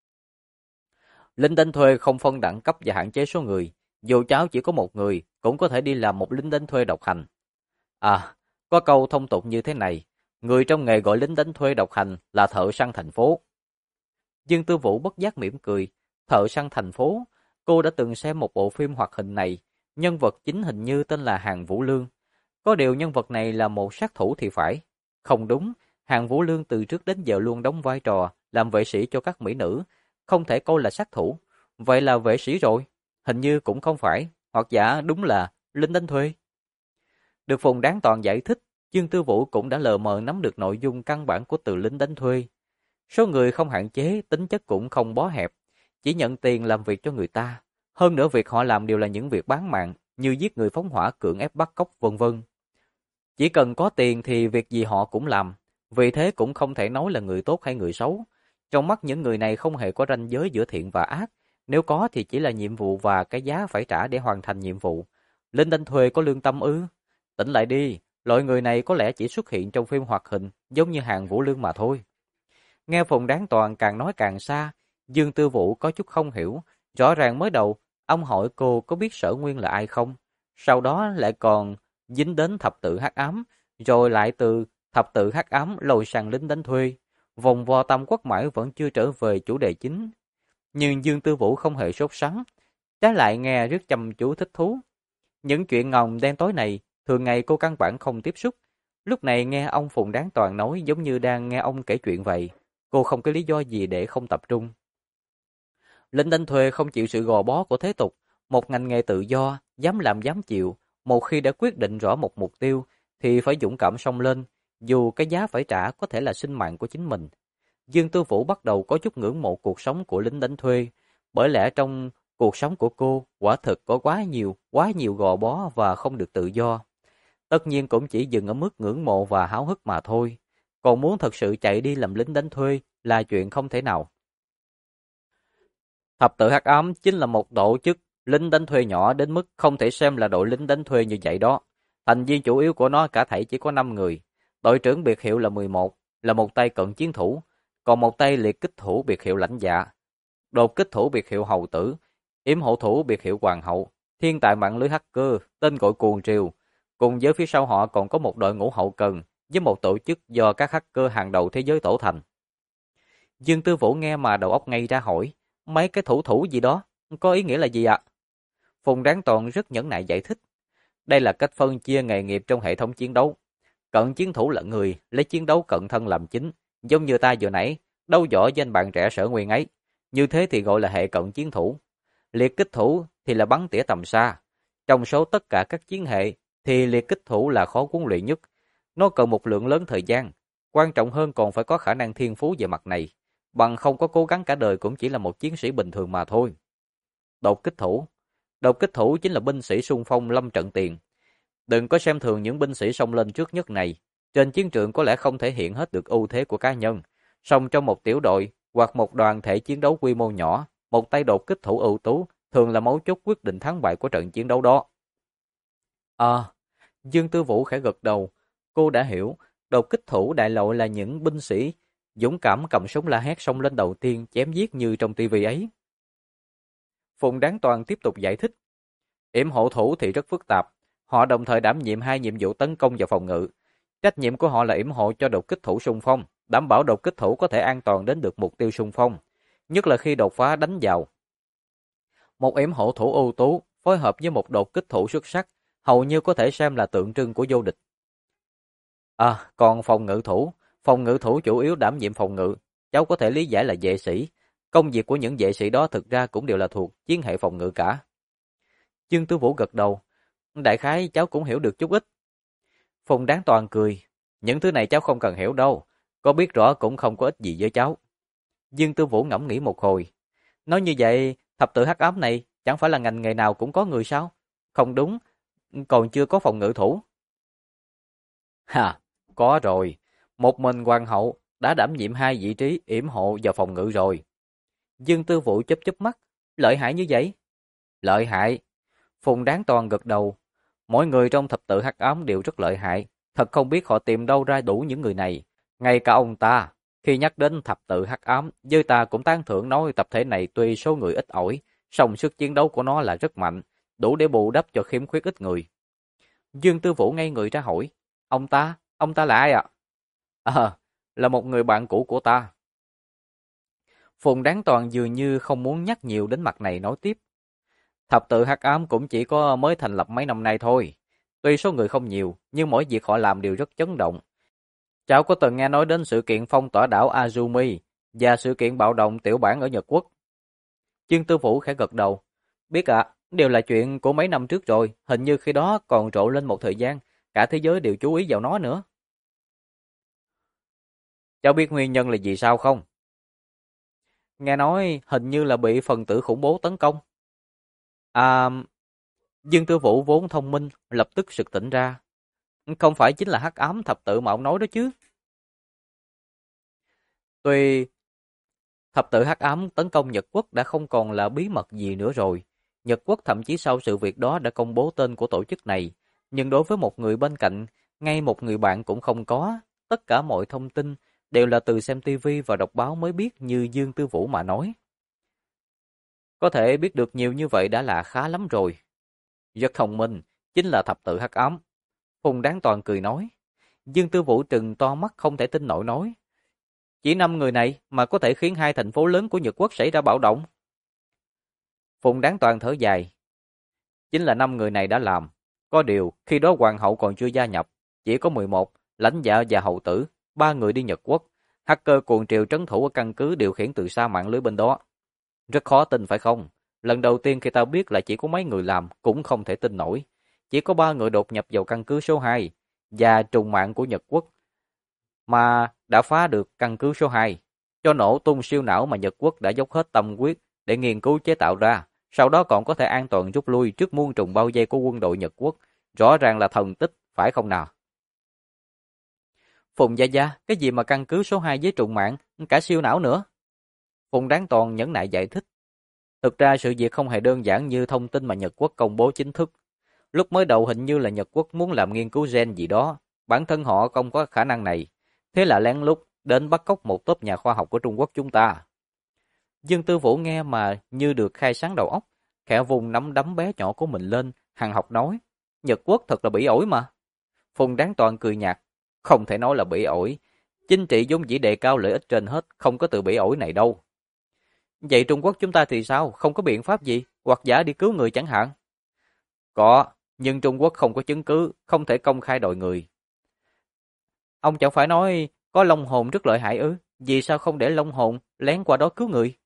Lính đánh thuê không phân đẳng cấp và hạn chế số người, dù cháu chỉ có một người, cũng có thể đi làm một lính đánh thuê độc hành. Có câu thông tục như thế này, người trong nghề gọi lính đánh thuê độc hành là thợ săn thành phố. Dương Tư Vũ bất giác mỉm cười, thợ săn thành phố, cô đã từng xem một bộ phim hoạt hình này, nhân vật chính hình như tên là Hàn Vũ Lương. Có điều nhân vật này là một sát thủ thì phải. Không đúng, Hàn Vũ Lương từ trước đến giờ luôn đóng vai trò làm vệ sĩ cho các mỹ nữ, không thể coi là sát thủ. Vậy là vệ sĩ rồi? Hình như cũng không phải, hoặc giả đúng là lính đánh thuê. Được Phùng Đáng Toàn giải thích, Dương Tư Vũ cũng đã lờ mờ nắm được nội dung căn bản của từ lính đánh thuê. Số người không hạn chế, tính chất cũng không bó hẹp, chỉ nhận tiền làm việc cho người ta. Hơn nữa việc họ làm đều là những việc bán mạng, như giết người phóng hỏa, cưỡng ép bắt cóc vân vân. Chỉ cần có tiền thì việc gì họ cũng làm, vì thế cũng không thể nói là người tốt hay người xấu. Trong mắt những người này không hề có ranh giới giữa thiện và ác, nếu có thì chỉ là nhiệm vụ và cái giá phải trả để hoàn thành nhiệm vụ. Lính đánh thuê có lương tâm ư? Tỉnh lại đi, loại người này có lẽ chỉ xuất hiện trong phim hoạt hình, giống như Hàn Vũ Lương mà thôi. Nghe Phùng Đáng Toàn càng nói càng xa, Dương Tư Vũ có chút không hiểu, rõ ràng mới đầu, ông hỏi cô có biết Sở Nguyên là ai không? Sau đó lại còn dính đến thập tự hắc ám, rồi lại từ thập tự hắc ám lôi sang lính đánh thuê. Vòng vo tam quốc mãi vẫn chưa trở về chủ đề chính. Nhưng Dương Tư Vũ không hề sốt sắng, trái lại nghe rất chăm chú thích thú. Những chuyện ngầm đen tối này, thường ngày cô căn bản không tiếp xúc. Lúc này nghe ông Phùng Đáng Toàn nói giống như đang nghe ông kể chuyện vậy. Cô không có lý do gì để không tập trung. Lính đánh thuê không chịu sự gò bó của thế tục, một ngành nghề tự do, dám làm dám chịu. Một khi đã quyết định rõ một mục tiêu, thì phải dũng cảm xông lên, dù cái giá phải trả có thể là sinh mạng của chính mình. Dương Tư Vũ bắt đầu có chút ngưỡng mộ cuộc sống của lính đánh thuê, bởi lẽ trong cuộc sống của cô quả thực có quá nhiều gò bó và không được tự do. Tất nhiên cũng chỉ dừng ở mức ngưỡng mộ và háo hức mà thôi. Còn muốn thật sự chạy đi làm lính đánh thuê là chuyện không thể nào. Thập tự hắc ám chính là một tổ chức lính đánh thuê nhỏ đến mức không thể xem là đội lính đánh thuê như vậy đó. Thành viên chủ yếu của nó cả thảy chỉ có 5 người. Đội trưởng biệt hiệu là 11, là một tay cận chiến thủ, còn một tay liệt kích thủ biệt hiệu lãnh dạ, đột kích thủ biệt hiệu hầu tử, yểm hộ thủ biệt hiệu hoàng hậu, thiên tài mạng lưới hacker tên gọi cuồng triều. Cùng với phía sau họ còn có một đội ngũ hậu cần với một tổ chức do các hacker hàng đầu thế giới tổ thành. Dương Tư Vũ nghe mà đầu óc ngay ra hỏi, mấy cái thủ thủ gì đó, có ý nghĩa là gì ạ? Phùng Đáng Toàn rất nhẫn nại giải thích. Đây là cách phân chia nghề nghiệp trong hệ thống chiến đấu. Cận chiến thủ là người lấy chiến đấu cận thân làm chính, giống như ta vừa nãy, đấu võ danh bạn trẻ Sở Nguyên ấy. Như thế thì gọi là hệ cận chiến thủ. Liệt kích thủ thì là bắn tỉa tầm xa. Trong số tất cả các chiến hệ thì liệt kích thủ là khó huấn luyện nhất. Nó cần một lượng lớn thời gian. Quan trọng hơn còn phải có khả năng thiên phú về mặt này. Bằng không có cố gắng cả đời cũng chỉ là một chiến sĩ bình thường mà thôi. Đột kích thủ. Đột kích thủ chính là binh sĩ xung phong lâm trận tiền. Đừng có xem thường những binh sĩ xông lên trước nhất này. Trên chiến trường có lẽ không thể hiện hết được ưu thế của cá nhân. Song trong một tiểu đội hoặc một đoàn thể chiến đấu quy mô nhỏ, một tay đột kích thủ ưu tú thường là mấu chốt quyết định thắng bại của trận chiến đấu đó. Dương Tư Vũ khẽ gật đầu. Cô đã hiểu, đột kích thủ đại loại là những binh sĩ dũng cảm cầm súng la hét xông lên đầu tiên chém giết như trong tivi ấy. Phùng Đáng Toàn tiếp tục giải thích. Yểm hộ thủ thì rất phức tạp. Họ đồng thời đảm nhiệm hai nhiệm vụ tấn công và phòng ngự. Trách nhiệm của họ là yểm hộ cho đột kích thủ xung phong, đảm bảo đột kích thủ có thể an toàn đến được mục tiêu xung phong, nhất là khi đột phá đánh vào. Một yểm hộ thủ ưu tú phối hợp với một đột kích thủ xuất sắc, hầu như có thể xem là tượng trưng của vô địch. Còn phòng ngự thủ chủ yếu đảm nhiệm phòng ngự, cháu có thể lý giải là vệ sĩ. Công việc của những vệ sĩ đó thực ra cũng đều là thuộc chiến hệ phòng ngự cả. Dương Tư Vũ gật đầu. Đại khái cháu cũng hiểu được chút ít. Phùng Đáng Toàn cười. Những thứ này cháu không cần hiểu đâu. Có biết rõ cũng không có ích gì với cháu. Dương Tư Vũ ngẫm nghĩ một hồi. Nói như vậy, thập tự hắc ám này chẳng phải là ngành nghề nào cũng có người sao? Không đúng, còn chưa có phòng ngự thủ. Có rồi. Một mình hoàng hậu đã đảm nhiệm hai vị trí yểm hộ và phòng ngự rồi. Dương Tư Vũ chớp chớp mắt. Lợi hại như vậy? Lợi hại. Phùng Đáng Toàn gật đầu. Mỗi người trong thập tự hắc ám đều rất lợi hại. Thật không biết họ tìm đâu ra đủ những người này. Ngay cả ông ta, khi nhắc đến thập tự hắc ám, với ta cũng tán thưởng nói tập thể này tuy số người ít ỏi, song sức chiến đấu của nó là rất mạnh, đủ để bù đắp cho khiếm khuyết ít người. Dương Tư Vũ ngây người ra hỏi, ông ta là ai ạ? Là một người bạn cũ của ta. Phùng Đáng Toàn dường như không muốn nhắc nhiều đến mặt này nói tiếp. Thập tự hắc ám cũng chỉ có mới thành lập mấy năm nay thôi. Tuy số người không nhiều, nhưng mỗi việc họ làm đều rất chấn động. Cháu có từng nghe nói đến sự kiện phong tỏa đảo Azumi và sự kiện bạo động tiểu bản ở Nhật Quốc? Dương Tư Vũ khẽ gật đầu. Biết ạ, đều là chuyện của mấy năm trước rồi, hình như khi đó còn rộ lên một thời gian, cả thế giới đều chú ý vào nó nữa. Cháu biết nguyên nhân là gì sao không? Nghe nói hình như là bị phần tử khủng bố tấn công. À, Dương Tư Vũ vốn thông minh, lập tức sực tỉnh ra. Không phải chính là hắc ám thập tự mà ông nói đó chứ. Tuy thập tự hắc ám tấn công Nhật Quốc đã không còn là bí mật gì nữa rồi. Nhật Quốc thậm chí sau sự việc đó đã công bố tên của tổ chức này. Nhưng đối với một người bên cạnh, ngay một người bạn cũng không có. Tất cả mọi thông tin đều là từ xem TV và đọc báo mới biết như Dương Tư Vũ mà nói. Có thể biết được nhiều như vậy đã là khá lắm rồi. Rất thông minh, chính là thập tự hắc ám. Phùng Đáng Toàn cười nói. Dương Tư Vũ trừng to mắt không thể tin nổi nói. Chỉ 5 người này mà có thể khiến 2 thành phố lớn của Nhật Quốc xảy ra bạo động. Phùng Đáng Toàn thở dài. Chính là 5 người này đã làm. Có điều, khi đó hoàng hậu còn chưa gia nhập, chỉ có 11, lãnh dạ và hậu tử, 3 người đi Nhật Quốc. Hacker cuồng triều trấn thủ ở căn cứ điều khiển từ xa mạng lưới bên đó. Rất khó tin phải không? Lần đầu tiên khi tao biết là chỉ có mấy người làm, cũng không thể tin nổi. Chỉ có 3 người đột nhập vào căn cứ số 2 và trùng mạng của Nhật Quốc mà đã phá được căn cứ số 2, cho nổ tung siêu não mà Nhật Quốc đã dốc hết tâm huyết để nghiên cứu chế tạo ra, sau đó còn có thể an toàn rút lui trước muôn trùng bao vây của quân đội Nhật Quốc, rõ ràng là thần tích, phải không nào? Phùng Gia Gia, cái gì mà căn cứ số 2 với trùng mạng, cả siêu não nữa? Phùng Đáng Toàn nhẫn nại giải thích. Thực ra sự việc không hề đơn giản như thông tin mà Nhật Quốc công bố chính thức. Lúc mới đầu hình như là Nhật Quốc muốn làm nghiên cứu gen gì đó, bản thân họ không có khả năng này. Thế là lén lút đến bắt cóc một tốp nhà khoa học của Trung Quốc chúng ta. Dương Tư Vũ nghe mà như được khai sáng đầu óc, khẽ vùng nắm đấm bé nhỏ của mình lên, hằng học nói. Nhật Quốc thật là bỉ ổi mà. Phùng Đáng Toàn cười nhạt. Không thể nói là bỉ ổi. Chính trị vốn dĩ đề cao lợi ích trên hết, không có từ bỉ ổi này đâu. Vậy Trung Quốc chúng ta thì sao? Không có biện pháp gì? Hoặc giả đi cứu người chẳng hạn? Có, nhưng Trung Quốc không có chứng cứ, không thể công khai đòi người. Ông chẳng phải nói có long hồn rất lợi hại ư? Vì sao không để long hồn lén qua đó cứu người?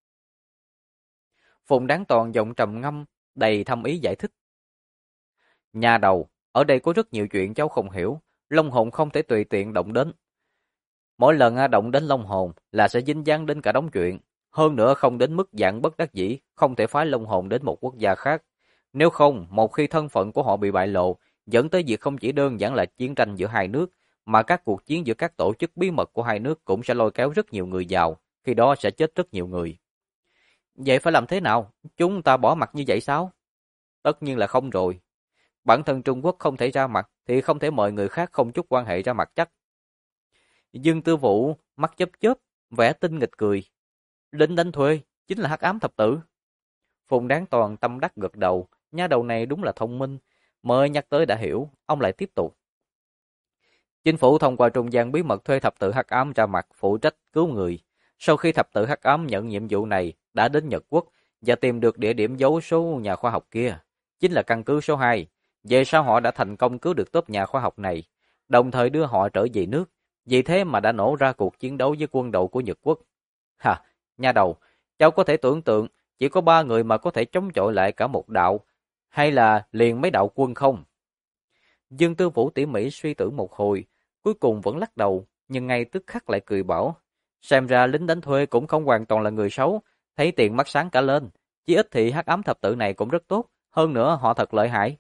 Phùng Đáng Toàn giọng trầm ngâm, đầy thâm ý giải thích. Nhà đầu, ở đây có rất nhiều chuyện cháu không hiểu, long hồn không thể tùy tiện động đến. Mỗi lần động đến long hồn là sẽ dính dáng đến cả đống chuyện. Hơn nữa không đến mức dạng bất đắc dĩ, không thể phái long hồn đến một quốc gia khác. Nếu không, một khi thân phận của họ bị bại lộ, dẫn tới việc không chỉ đơn giản là chiến tranh giữa hai nước, mà các cuộc chiến giữa các tổ chức bí mật của hai nước cũng sẽ lôi kéo rất nhiều người vào, khi đó sẽ chết rất nhiều người. Vậy phải làm thế nào? Chúng ta bỏ mặt như vậy sao? Tất nhiên là không rồi. Bản thân Trung Quốc không thể ra mặt, thì không thể mời người khác không chút quan hệ ra mặt chắc. Dương Tư Vũ mắt chớp chớp, vẻ tinh nghịch cười. Lính đánh thuê, chính là hắc ám thập tự. Phùng Đáng Toàn tâm đắc gật đầu, nha đầu này đúng là thông minh. Mới nhắc tới đã hiểu, ông lại tiếp tục. Chính phủ thông qua trung gian bí mật thuê thập tự hắc ám ra mặt phụ trách cứu người. Sau khi thập tự hắc ám nhận nhiệm vụ này, đã đến Nhật Quốc và tìm được địa điểm giấu số nhà khoa học kia, chính là căn cứ số 2. Về sau họ đã thành công cứu được tốp nhà khoa học này, đồng thời đưa họ trở về nước. Vì thế mà đã nổ ra cuộc chiến đấu với quân đội của Nhật Quốc. Hà, nha đầu, cháu có thể tưởng tượng chỉ có 3 người mà có thể chống chọi lại cả một đạo, hay là liền mấy đạo quân không? Dương Tư Vũ tỉ mỉ suy tưởng một hồi, cuối cùng vẫn lắc đầu, nhưng ngay tức khắc lại cười bảo. Xem ra lính đánh thuê cũng không hoàn toàn là người xấu, thấy tiền mắt sáng cả lên. Chí ít thì hắc ám thập tự này cũng rất tốt, hơn nữa họ thật lợi hại.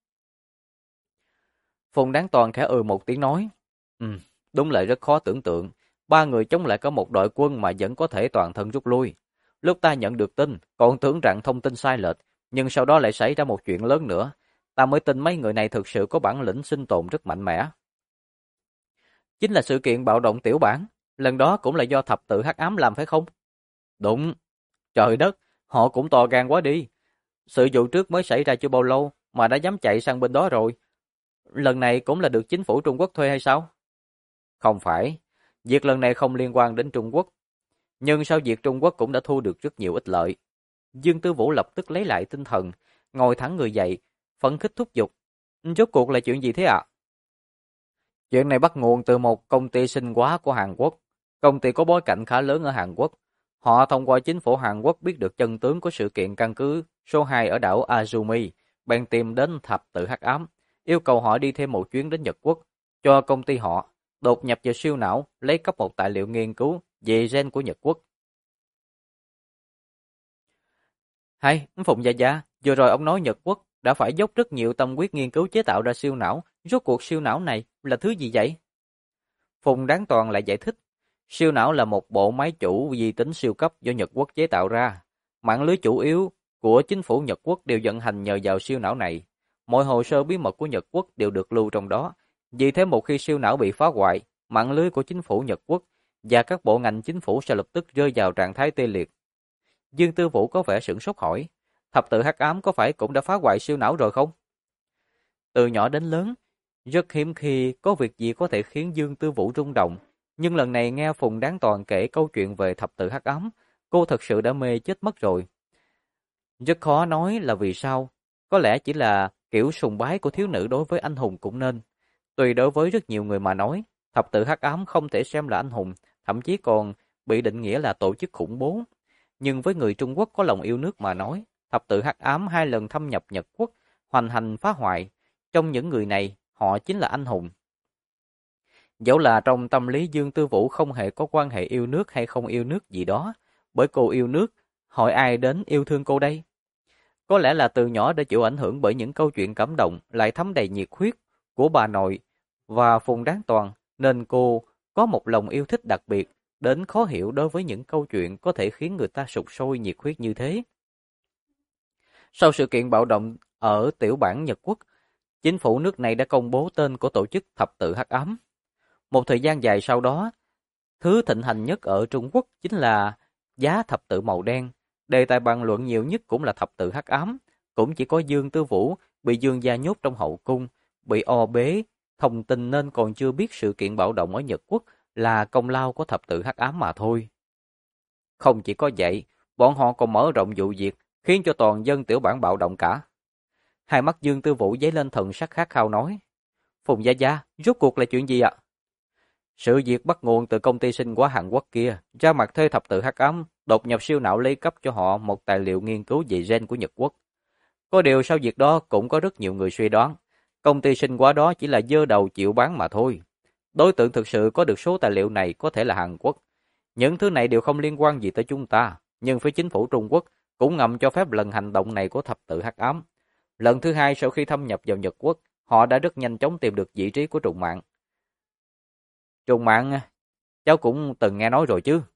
Phùng Đáng Toàn khẽ một tiếng nói. Đúng là rất khó tưởng tượng. 3 người chống lại có một đội quân mà vẫn có thể toàn thân rút lui. Lúc ta nhận được tin, còn tưởng rằng thông tin sai lệch, nhưng sau đó lại xảy ra một chuyện lớn nữa. Ta mới tin mấy người này thực sự có bản lĩnh sinh tồn rất mạnh mẽ. Chính là sự kiện bạo động tiểu bản, lần đó cũng là do thập tự hắc ám làm phải không? Đúng. Trời đất, họ cũng to gan quá đi. Sự vụ trước mới xảy ra chưa bao lâu mà đã dám chạy sang bên đó rồi. Lần này cũng là được chính phủ Trung Quốc thuê hay sao? Không phải, việc lần này không liên quan đến Trung Quốc. Nhưng sau việc Trung Quốc cũng đã thu được rất nhiều ích lợi. Dương Tư Vũ lập tức lấy lại tinh thần, ngồi thẳng người dậy, phấn khích thúc giục. Rốt cuộc là chuyện gì thế ạ? Chuyện này bắt nguồn từ một công ty sinh hóa của Hàn Quốc. Công ty có bối cảnh khá lớn ở Hàn Quốc. Họ thông qua chính phủ Hàn Quốc biết được chân tướng của sự kiện căn cứ số 2 ở đảo Azumi, bèn tìm đến thập tự hắc ám, yêu cầu họ đi thêm một chuyến đến Nhật Quốc, cho công ty họ đột nhập vào siêu não, lấy cắp một tài liệu nghiên cứu về gen của Nhật Quốc. Hay, Phụng Gia Gia, vừa rồi ông nói Nhật Quốc đã phải dốc rất nhiều tâm huyết nghiên cứu chế tạo ra siêu não, rốt cuộc siêu não này là thứ gì vậy? Phùng Đáng Toàn lại giải thích, siêu não là một bộ máy chủ vi tính siêu cấp do Nhật Quốc chế tạo ra. Mạng lưới chủ yếu của chính phủ Nhật Quốc đều vận hành nhờ vào siêu não này. Mọi hồ sơ bí mật của Nhật Quốc đều được lưu trong đó. Vì thế một khi siêu não bị phá hoại, mạng lưới của chính phủ Nhật Quốc và các bộ ngành chính phủ sẽ lập tức rơi vào trạng thái tê liệt. Dương Tư Vũ có vẻ sửng sốt hỏi, thập tự hắc ám có phải cũng đã phá hoại siêu não rồi không? Từ nhỏ đến lớn, rất hiếm khi có việc gì có thể khiến Dương Tư Vũ rung động, nhưng lần này nghe Phùng Đáng Toàn kể câu chuyện về thập tự hắc ám, cô thật sự đã mê chết mất rồi. Rất khó nói là vì sao, có lẽ chỉ là kiểu sùng bái của thiếu nữ đối với anh hùng cũng nên. Tùy đối với rất nhiều người mà nói, thập tự hắc ám không thể xem là anh hùng, thậm chí còn bị định nghĩa là tổ chức khủng bố. Nhưng với người Trung Quốc có lòng yêu nước mà nói, thập tự hắc ám 2 lần thâm nhập Nhật Quốc, hoành hành phá hoại, trong những người này, họ chính là anh hùng. Dẫu là trong tâm lý Dương Tư Vũ không hề có quan hệ yêu nước hay không yêu nước gì đó, bởi cô yêu nước, hỏi ai đến yêu thương cô đây? Có lẽ là từ nhỏ đã chịu ảnh hưởng bởi những câu chuyện cảm động lại thấm đầy nhiệt huyết của bà nội và Phùng Đáng Toàn, nên cô có một lòng yêu thích đặc biệt, đến khó hiểu đối với những câu chuyện có thể khiến người ta sục sôi nhiệt huyết như thế. Sau sự kiện bạo động ở tiểu bản Nhật Quốc, chính phủ nước này đã công bố tên của tổ chức thập tự hắc ám. Một thời gian dài sau đó, thứ thịnh hành nhất ở Trung Quốc chính là giá thập tự màu đen. Đề tài bàn luận nhiều nhất cũng là thập tự hắc ám. Cũng chỉ có Dương Tư Vũ bị Dương gia nhốt trong hậu cung, bị o bế, thông tin nên còn chưa biết sự kiện bạo động ở Nhật Quốc là công lao của thập tự hắc ám mà thôi. Không chỉ có vậy, bọn họ còn mở rộng vụ việc, khiến cho toàn dân tiểu bản bạo động cả. Hai mắt Dương Tư Vũ dấy lên thần sắc khát khao nói, Phùng Gia Gia, rốt cuộc là chuyện gì ạ? Sự việc bắt nguồn từ công ty sinh hóa Hàn Quốc kia, ra mặt thuê thập tự hắc ám, đột nhập siêu não lấy cấp cho họ một tài liệu nghiên cứu về gen của Nhật Quốc. Có điều sau việc đó cũng có rất nhiều người suy đoán, công ty sinh hóa đó chỉ là giơ đầu chịu bán mà thôi. Đối tượng thực sự có được số tài liệu này có thể là Hàn Quốc. Những thứ này đều không liên quan gì tới chúng ta, nhưng phía chính phủ Trung Quốc cũng ngầm cho phép lần hành động này của thập tự hắc ám. Lần thứ hai sau khi thâm nhập vào Nhật Quốc, họ đã rất nhanh chóng tìm được vị trí của trùng mạng. Trùng mạng, cháu cũng từng nghe nói rồi chứ.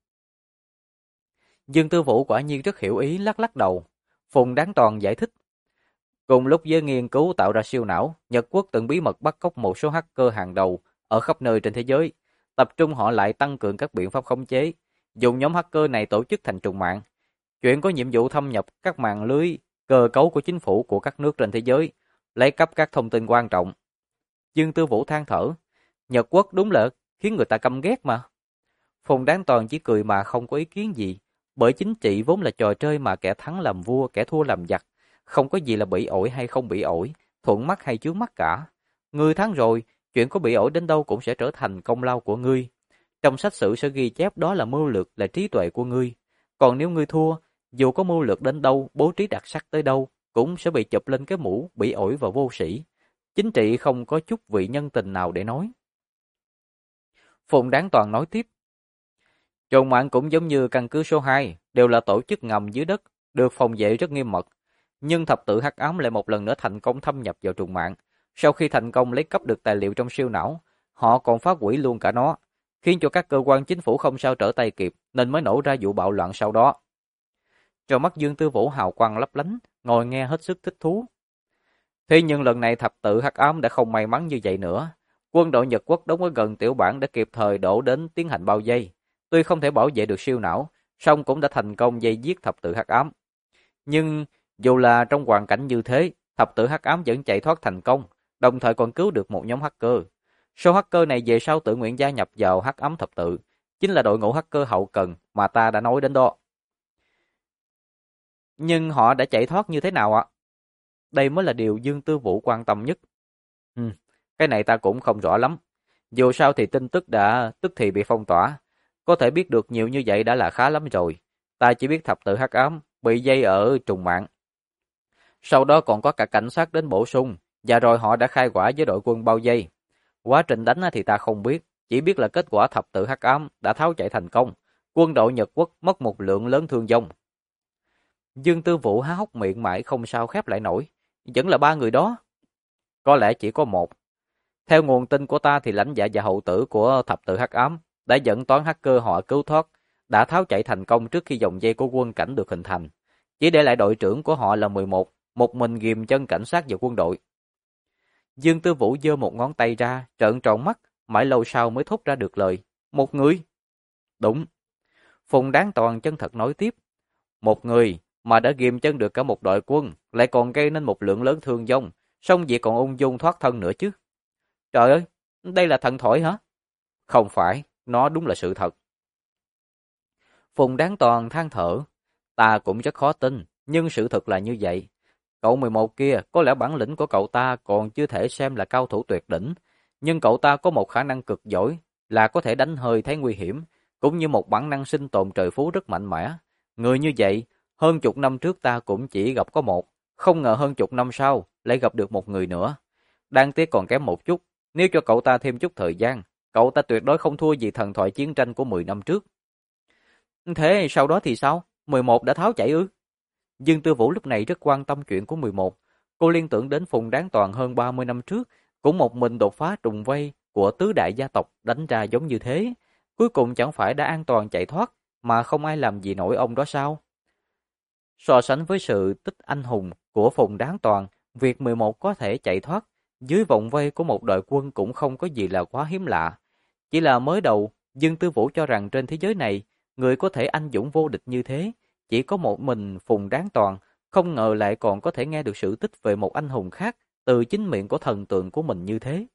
Dương Tư Vũ quả nhiên rất hiểu ý, lắc lắc đầu. Phùng Đáng Toàn giải thích. Cùng lúc với nghiên cứu tạo ra siêu não, Nhật Quốc từng bí mật bắt cóc một số hacker hàng đầu ở khắp nơi trên thế giới. Tập trung họ lại tăng cường các biện pháp khống chế, dùng nhóm hacker này tổ chức thành trùng mạng. Chuyện có nhiệm vụ thâm nhập các mạng lưới, cơ cấu của chính phủ của các nước trên thế giới, lấy cắp các thông tin quan trọng. Dương Tư Vũ than thở. Nhật Quốc đúng là khiến người ta căm ghét mà. Phùng Đáng Toàn chỉ cười mà không có ý kiến gì, bởi chính trị vốn là trò chơi mà kẻ thắng làm vua, kẻ thua làm giặc, không có gì là bị ổi hay không bị ổi, thuận mắt hay chướng mắt cả. Ngươi thắng rồi, chuyện có bị ổi đến đâu cũng sẽ trở thành công lao của ngươi. Trong sách sử sẽ ghi chép đó là mưu lược, là trí tuệ của ngươi. Còn nếu ngươi thua, dù có mưu lược đến đâu, bố trí đặc sắc tới đâu, cũng sẽ bị chụp lên cái mũ bị ổi và vô sĩ. Chính trị không có chút vị nhân tình nào để nói. Phùng Đáng Toàn nói tiếp. Trùng mạng cũng giống như căn cứ số 2, đều là tổ chức ngầm dưới đất, được phòng vệ rất nghiêm mật. Nhưng thập tự hắc ám lại một lần nữa thành công thâm nhập vào trùng mạng. Sau khi thành công lấy cắp được tài liệu trong siêu não, họ còn phá hủy luôn cả nó, khiến cho các cơ quan chính phủ không sao trở tay kịp, nên mới nổ ra vụ bạo loạn sau đó. Trong mắt Dương Tư Vũ hào quang lấp lánh, ngồi nghe hết sức thích thú. Thế nhưng lần này thập tự hắc ám đã không may mắn như vậy nữa. Quân đội Nhật Quốc đóng ở gần tiểu bản đã kịp thời đổ đến tiến hành bao vây. Tuy không thể bảo vệ được siêu não, song cũng đã thành công vây giết thập tự hắc ám. Nhưng dù là trong hoàn cảnh như thế, thập tự hắc ám vẫn chạy thoát thành công, đồng thời còn cứu được một nhóm hacker. Số hacker này về sau tự nguyện gia nhập vào hắc ám thập tự, chính là đội ngũ hacker hậu cần mà ta đã nói đến đó. Nhưng họ đã chạy thoát như thế nào ạ? Đây mới là điều Dương Tư Vũ quan tâm nhất. Ừ, cái này ta cũng không rõ lắm. Dù sao thì tin tức đã tức thì bị phong tỏa. Có thể biết được nhiều như vậy đã là khá lắm rồi. Ta chỉ biết thập tự hắc ám bị dây ở trùng mạng. Sau đó còn có cả cảnh sát đến bổ sung, và rồi họ đã khai quả với đội quân bao vây. Quá trình đánh thì ta không biết, chỉ biết là kết quả thập tự hắc ám đã tháo chạy thành công. Quân đội Nhật Quốc mất một lượng lớn thương vong. Dương Tư Vũ há hốc miệng mãi không sao khép lại nổi. Vẫn là ba người đó. Có lẽ chỉ có một. Theo nguồn tin của ta thì lãnh dạ và hậu tử của thập tự hắc ám đã dẫn toán hacker họ cứu thoát, đã tháo chạy thành công trước khi dòng dây của quân cảnh được hình thành. Chỉ để lại đội trưởng của họ là 11, một mình ghim chân cảnh sát và quân đội. Dương Tư Vũ giơ một ngón tay ra, trợn tròn mắt, mãi lâu sau mới thốt ra được lời. Một người? Đúng. Phùng Đáng Toàn chân thật nói tiếp. Một người mà đã ghim chân được cả một đội quân, lại còn gây nên một lượng lớn thương vong, xong vậy còn ung dung thoát thân nữa chứ. Trời ơi, đây là thần thoại hả? Không phải, nó đúng là sự thật. Phùng Đáng Toàn than thở. Ta cũng rất khó tin, nhưng sự thật là như vậy. Cậu 11 kia, có lẽ bản lĩnh của cậu ta còn chưa thể xem là cao thủ tuyệt đỉnh, nhưng cậu ta có một khả năng cực giỏi là có thể đánh hơi thấy nguy hiểm, cũng như một bản năng sinh tồn trời phú rất mạnh mẽ. Người như vậy, hơn chục năm trước ta cũng chỉ gặp có một, không ngờ hơn chục năm sau lại gặp được một người nữa. Đáng tiếc còn kém một chút, nếu cho cậu ta thêm chút thời gian, cậu ta tuyệt đối không thua gì thần thoại chiến tranh của 10 năm trước. Thế sau đó thì sao? 11 đã tháo chạy ư? Dương Tư Vũ lúc này rất quan tâm chuyện của 11. Cô liên tưởng đến Phùng Đáng Toàn hơn 30 năm trước, cũng một mình đột phá trùng vây của tứ đại gia tộc đánh ra giống như thế. Cuối cùng chẳng phải đã an toàn chạy thoát, mà không ai làm gì nổi ông đó sao? So sánh với sự tích anh hùng của Phùng Đáng Toàn, việc 11 có thể chạy thoát dưới vòng vây của một đội quân cũng không có gì là quá hiếm lạ. Chỉ là mới đầu, Dương Tư Vũ cho rằng trên thế giới này, người có thể anh dũng vô địch như thế, chỉ có một mình Phùng Đáng Toàn, không ngờ lại còn có thể nghe được sự tích về một anh hùng khác từ chính miệng của thần tượng của mình như thế.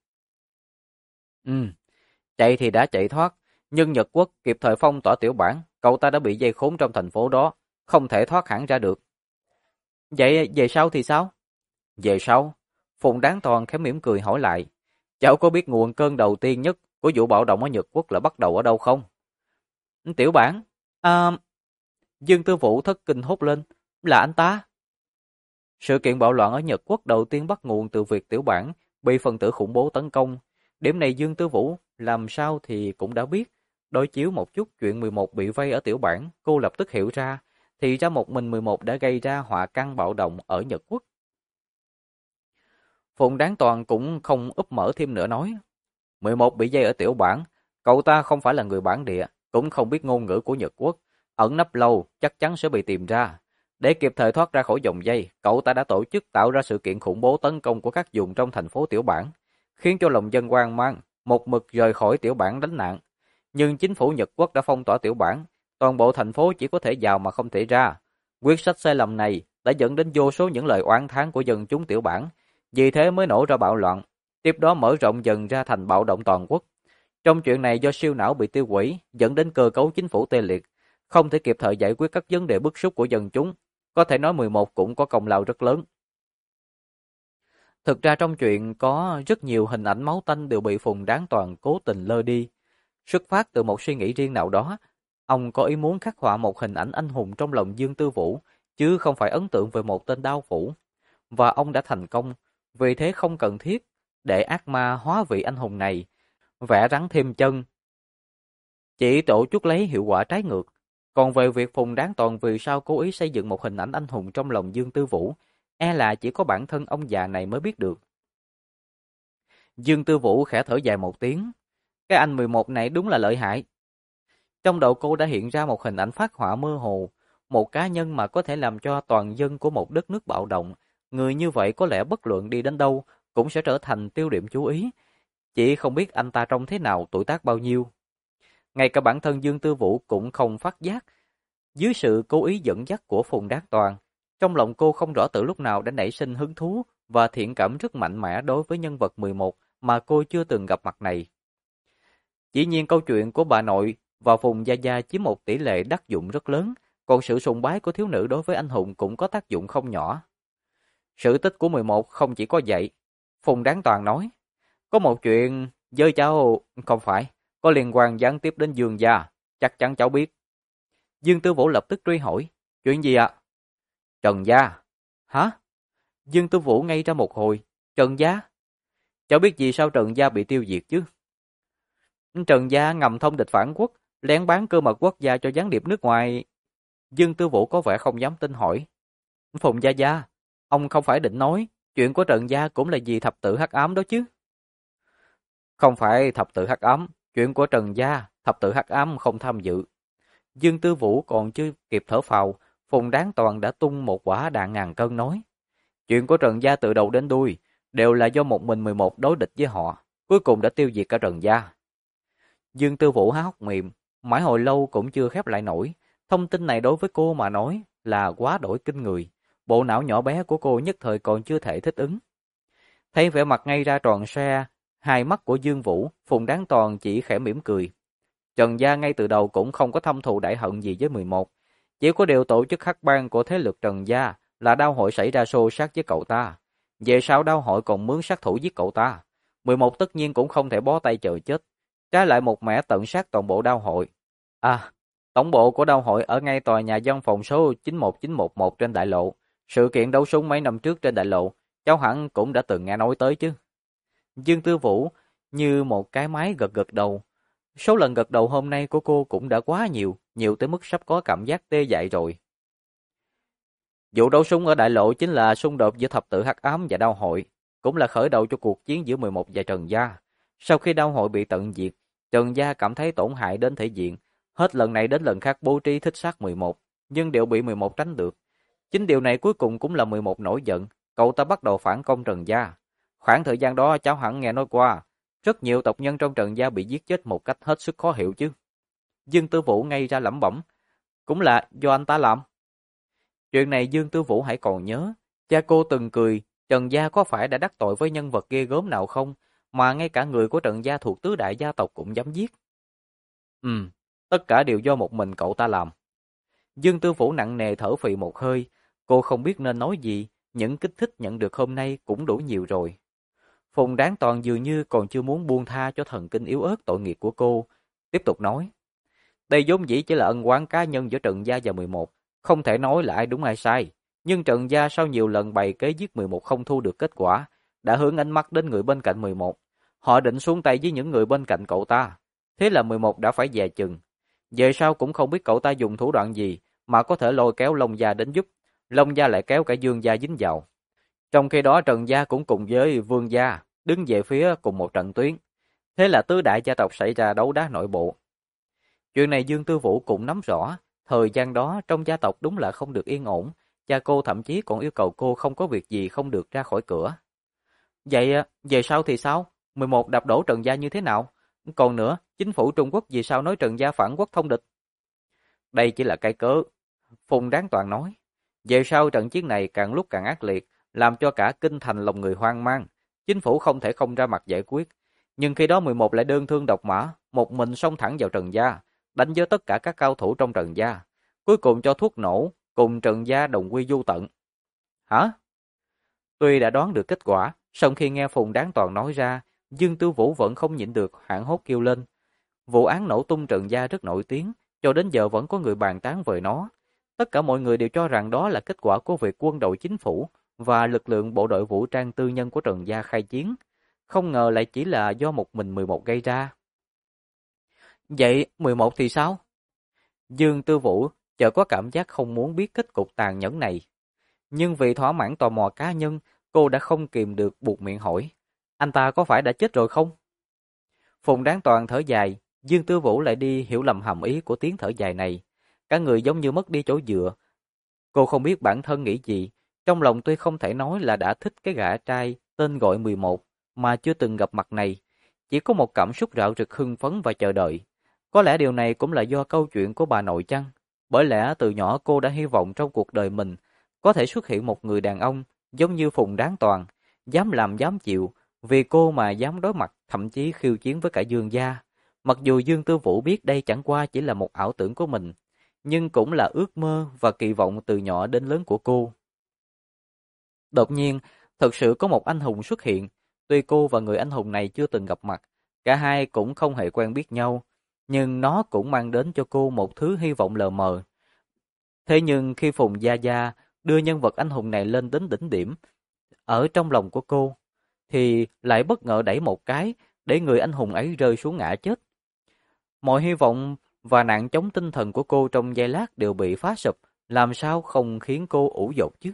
Ừ, chạy thì đã chạy thoát, nhưng Nhật Quốc kịp thời phong tỏa tiểu bản, cậu ta đã bị dây khốn trong thành phố đó, không thể thoát hẳn ra được. Vậy về sau thì sao? Về sau, Phùng Đáng Toàn khẽ mỉm cười hỏi lại, cháu có biết nguồn cơn đầu tiên nhất của vụ bạo động ở Nhật Quốc là bắt đầu ở đâu không? Tiểu bản, à, Dương Tư Vũ thất kinh hốt lên, là anh ta. Sự kiện bạo loạn ở Nhật Quốc đầu tiên bắt nguồn từ việc tiểu bản bị phần tử khủng bố tấn công. Điểm này Dương Tư Vũ làm sao thì cũng đã biết. Đối chiếu một chút chuyện 11 bị vây ở tiểu bản, cô lập tức hiểu ra, thì ra một mình 11 đã gây ra họa căn bạo động ở Nhật Quốc. Phùng Đáng Toàn cũng không úp mở thêm nữa nói. 11 bị dây ở tiểu bản, cậu ta không phải là người bản địa, cũng không biết ngôn ngữ của Nhật Quốc. Ẩn nấp lâu, chắc chắn sẽ bị tìm ra. Để kịp thời thoát ra khỏi dòng dây, cậu ta đã tổ chức tạo ra sự kiện khủng bố tấn công của các vùng trong thành phố tiểu bản, khiến cho lòng dân hoang mang, một mực rời khỏi tiểu bản đánh nạn. Nhưng chính phủ Nhật Quốc đã phong tỏa tiểu bản, toàn bộ thành phố chỉ có thể vào mà không thể ra. Quyết sách sai lầm này đã dẫn đến vô số những lời oán thán của dân chúng tiểu bản, vì thế mới nổ ra bạo loạn, tiếp đó mở rộng dần ra thành bạo động toàn quốc. Trong chuyện này do siêu não bị tiêu hủy, dẫn đến cơ cấu chính phủ tê liệt, không thể kịp thời giải quyết các vấn đề bức xúc của dân chúng, có thể nói 11 cũng có công lao rất lớn. Thực ra trong chuyện có rất nhiều hình ảnh máu tanh đều bị Phùng Đáng Toàn cố tình lơ đi. Xuất phát từ một suy nghĩ riêng nào đó, ông có ý muốn khắc họa một hình ảnh anh hùng trong lòng Dương Tư Vũ, chứ không phải ấn tượng về một tên đao phủ. Và ông đã thành công, vì thế không cần thiết để ác ma hóa vị anh hùng này, vẽ rắn thêm chân, chỉ tổ chút lấy hiệu quả trái ngược. Còn về việc Phùng Đáng Toàn vì sao cố ý xây dựng một hình ảnh anh hùng trong lòng Dương Tư Vũ, e là chỉ có bản thân ông già này mới biết được. Dương Tư Vũ khẽ thở dài một tiếng. Cái anh 11 này đúng là lợi hại. Trong đầu cô đã hiện ra một hình ảnh phác họa mơ hồ, một cá nhân mà có thể làm cho toàn dân của một đất nước bạo động. Người như vậy có lẽ bất luận đi đến đâu cũng sẽ trở thành tiêu điểm chú ý. Chỉ không biết anh ta trông thế nào, tuổi tác bao nhiêu. Ngay cả bản thân Dương Tư Vũ cũng không phát giác. Dưới sự cố ý dẫn dắt của Phùng Đáng Toàn, trong lòng cô không rõ từ lúc nào đã nảy sinh hứng thú và thiện cảm rất mạnh mẽ đối với nhân vật 11 mà cô chưa từng gặp mặt này. Chỉ nhiên câu chuyện của bà nội và Phùng Gia Gia chiếm một tỷ lệ đắc dụng rất lớn, còn sự sùng bái của thiếu nữ đối với anh hùng cũng có tác dụng không nhỏ. Sự tích của 11 không chỉ có vậy. Phùng Đáng Toàn nói, có một chuyện với cháu không phải, có liên quan gián tiếp đến Dương gia, chắc chắn cháu biết. Dương Tư Vũ lập tức truy hỏi, chuyện gì ạ? Trần gia. Hả? Dương Tư Vũ ngây ra một hồi, Trần gia? Cháu biết gì sao Trần gia bị tiêu diệt chứ? Trần gia ngầm thông địch phản quốc, lén bán cơ mật quốc gia cho gián điệp nước ngoài. Dương Tư Vũ có vẻ không dám tin hỏi. Phùng gia gia, ông không phải định nói, chuyện của Trần gia cũng là vì thập tự hắc ám đó chứ? Không phải thập tự hắc ám, chuyện của Trần gia, thập tự hắc ám không tham dự. Dương Tư Vũ còn chưa kịp thở phào, Phùng Đáng Toàn đã tung một quả đạn ngàn cân nói. Chuyện của Trần gia từ đầu đến đuôi đều là do một mình 11 đối địch với họ, cuối cùng đã tiêu diệt cả Trần gia. Dương Tư Vũ há hốc miệng, mãi hồi lâu cũng chưa khép lại nổi. Thông tin này đối với cô mà nói là quá đổi kinh người. Bộ não nhỏ bé của cô nhất thời còn chưa thể thích ứng. Thấy vẻ mặt ngay ra tròn xe, hai mắt của Dương Vũ, Phùng Đáng Toàn chỉ khẽ mỉm cười. Trần gia ngay từ đầu cũng không có thâm thù đại hận gì với 11. Chỉ có điều tổ chức hắc bang của thế lực Trần gia là đao hội xảy ra xô xát với cậu ta. Về sau đao hội còn mướn sát thủ giết cậu ta. 11 tất nhiên cũng không thể bó tay chờ chết. Trái lại một mẻ tận sát toàn bộ đao hội. À, tổng bộ của đao hội ở ngay tòa nhà văn phòng số 91911 trên đại lộ. Sự kiện đấu súng mấy năm trước trên đại lộ, cháu hẳn cũng đã từng nghe nói tới chứ. Dương Tư Vũ như một cái máy gật gật đầu. Số lần gật đầu hôm nay của cô cũng đã quá nhiều, nhiều tới mức sắp có cảm giác tê dại rồi. Vụ đấu súng ở đại lộ chính là xung đột giữa thập tự hắc ám và đao hội, cũng là khởi đầu cho cuộc chiến giữa 11 và Trần gia. Sau khi đao hội bị tận diệt, Trần gia cảm thấy tổn hại đến thể diện, hết lần này đến lần khác bố trí thích sát 11, nhưng đều bị 11 tránh được. Chính điều này cuối cùng cũng là 11 nổi giận, cậu ta bắt đầu phản công Trần gia. Khoảng thời gian đó cháu hẳn nghe nói qua, rất nhiều tộc nhân trong Trần gia bị giết chết một cách hết sức khó hiểu chứ. Dương Tư Vũ ngay ra lẩm bẩm, cũng là do anh ta làm. Chuyện này Dương Tư Vũ hãy còn nhớ, cha cô từng cười, Trần gia có phải đã đắc tội với nhân vật ghê gớm nào không, mà ngay cả người của Trần gia thuộc tứ đại gia tộc cũng dám giết. Tất cả đều do một mình cậu ta làm. Dương Tư Vũ nặng nề thở phì một hơi, cô không biết nên nói gì, những kích thích nhận được hôm nay cũng đủ nhiều rồi. Phùng Đáng Toàn dường như còn chưa muốn buông tha cho thần kinh yếu ớt tội nghiệp của cô, tiếp tục nói. Đây vốn dĩ chỉ là ân oán cá nhân giữa Trần gia và 11, không thể nói là ai đúng ai sai. Nhưng Trần gia sau nhiều lần bày kế giết 11 không thu được kết quả, đã hướng ánh mắt đến người bên cạnh 11. Họ định xuống tay với những người bên cạnh cậu ta. Thế là 11 đã phải dè chừng. Về sau cũng không biết cậu ta dùng thủ đoạn gì mà có thể lôi kéo Long gia đến giúp. Long gia lại kéo cả Dương gia dính vào. Trong khi đó Trần gia cũng cùng với Vương gia đứng về phía cùng một trận tuyến. Thế là tứ đại gia tộc xảy ra đấu đá nội bộ. Chuyện này Dương Tư Vũ cũng nắm rõ, thời gian đó trong gia tộc đúng là không được yên ổn, cha cô thậm chí còn yêu cầu cô không có việc gì không được ra khỏi cửa. Vậy về sau thì sao? 11 đập đổ Trần gia như thế nào? Còn nữa, chính phủ Trung Quốc vì sao nói Trần gia phản quốc thông địch? Đây chỉ là cái cớ, Phùng Đáng Toàn nói. Về sau trận chiến này càng lúc càng ác liệt, làm cho cả kinh thành lòng người hoang mang. Chính phủ không thể không ra mặt giải quyết. Nhưng khi đó 11 lại đơn thương độc mã, một mình xông thẳng vào Trần gia, đánh với tất cả các cao thủ trong Trần gia. Cuối cùng cho thuốc nổ, cùng Trần gia đồng quy du tận. Hả? Tuy đã đoán được kết quả, song khi nghe Phùng Đáng Toàn nói ra, Dương Tư Vũ vẫn không nhịn được hoảng hốt kêu lên. Vụ án nổ tung Trần gia rất nổi tiếng, cho đến giờ vẫn có người bàn tán về nó. Tất cả mọi người đều cho rằng đó là kết quả của việc quân đội chính phủ và lực lượng bộ đội vũ trang tư nhân của Trần gia khai chiến. Không ngờ lại chỉ là do một mình 11 gây ra. Vậy 11 thì sao? Dương Tư Vũ chợt có cảm giác không muốn biết kết cục tàn nhẫn này. Nhưng vì thỏa mãn tò mò cá nhân, cô đã không kìm được buột miệng hỏi. Anh ta có phải đã chết rồi không? Phùng Đáng Toàn thở dài, Dương Tư Vũ lại đi hiểu lầm hàm ý của tiếng thở dài này. Cả người giống như mất đi chỗ dựa. Cô không biết bản thân nghĩ gì, trong lòng tuy không thể nói là đã thích cái gã trai tên gọi 11 mà chưa từng gặp mặt này, chỉ có một cảm xúc rạo rực hưng phấn và chờ đợi. Có lẽ điều này cũng là do câu chuyện của bà nội chăng? Bởi lẽ từ nhỏ cô đã hy vọng trong cuộc đời mình có thể xuất hiện một người đàn ông giống như Phùng Đáng Toàn, dám làm dám chịu, vì cô mà dám đối mặt, thậm chí khiêu chiến với cả Dương gia. Mặc dù Dương Tư Vũ biết đây chẳng qua chỉ là một ảo tưởng của mình, nhưng cũng là ước mơ và kỳ vọng từ nhỏ đến lớn của cô. Đột nhiên, thật sự có một anh hùng xuất hiện, Tuy cô và người anh hùng này chưa từng gặp mặt, cả hai cũng không hề quen biết nhau, nhưng nó cũng mang đến cho cô một thứ hy vọng lờ mờ. Thế nhưng khi Phùng Gia Gia đưa nhân vật anh hùng này lên đến đỉnh điểm ở trong lòng của cô, thì lại bất ngờ đẩy một cái để người anh hùng ấy rơi xuống ngã chết. Mọi hy vọng và nạn chống tinh thần của cô trong giây lát đều bị phá sụp, làm sao không khiến cô ủ dột chứ?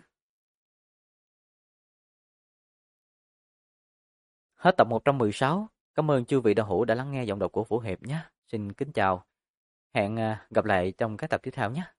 Hết tập 116. Cảm ơn chư vị đạo hữu đã lắng nghe giọng đọc của Vũ Hiệp nhé. Xin kính chào. Hẹn gặp lại trong các tập tiếp theo nhé.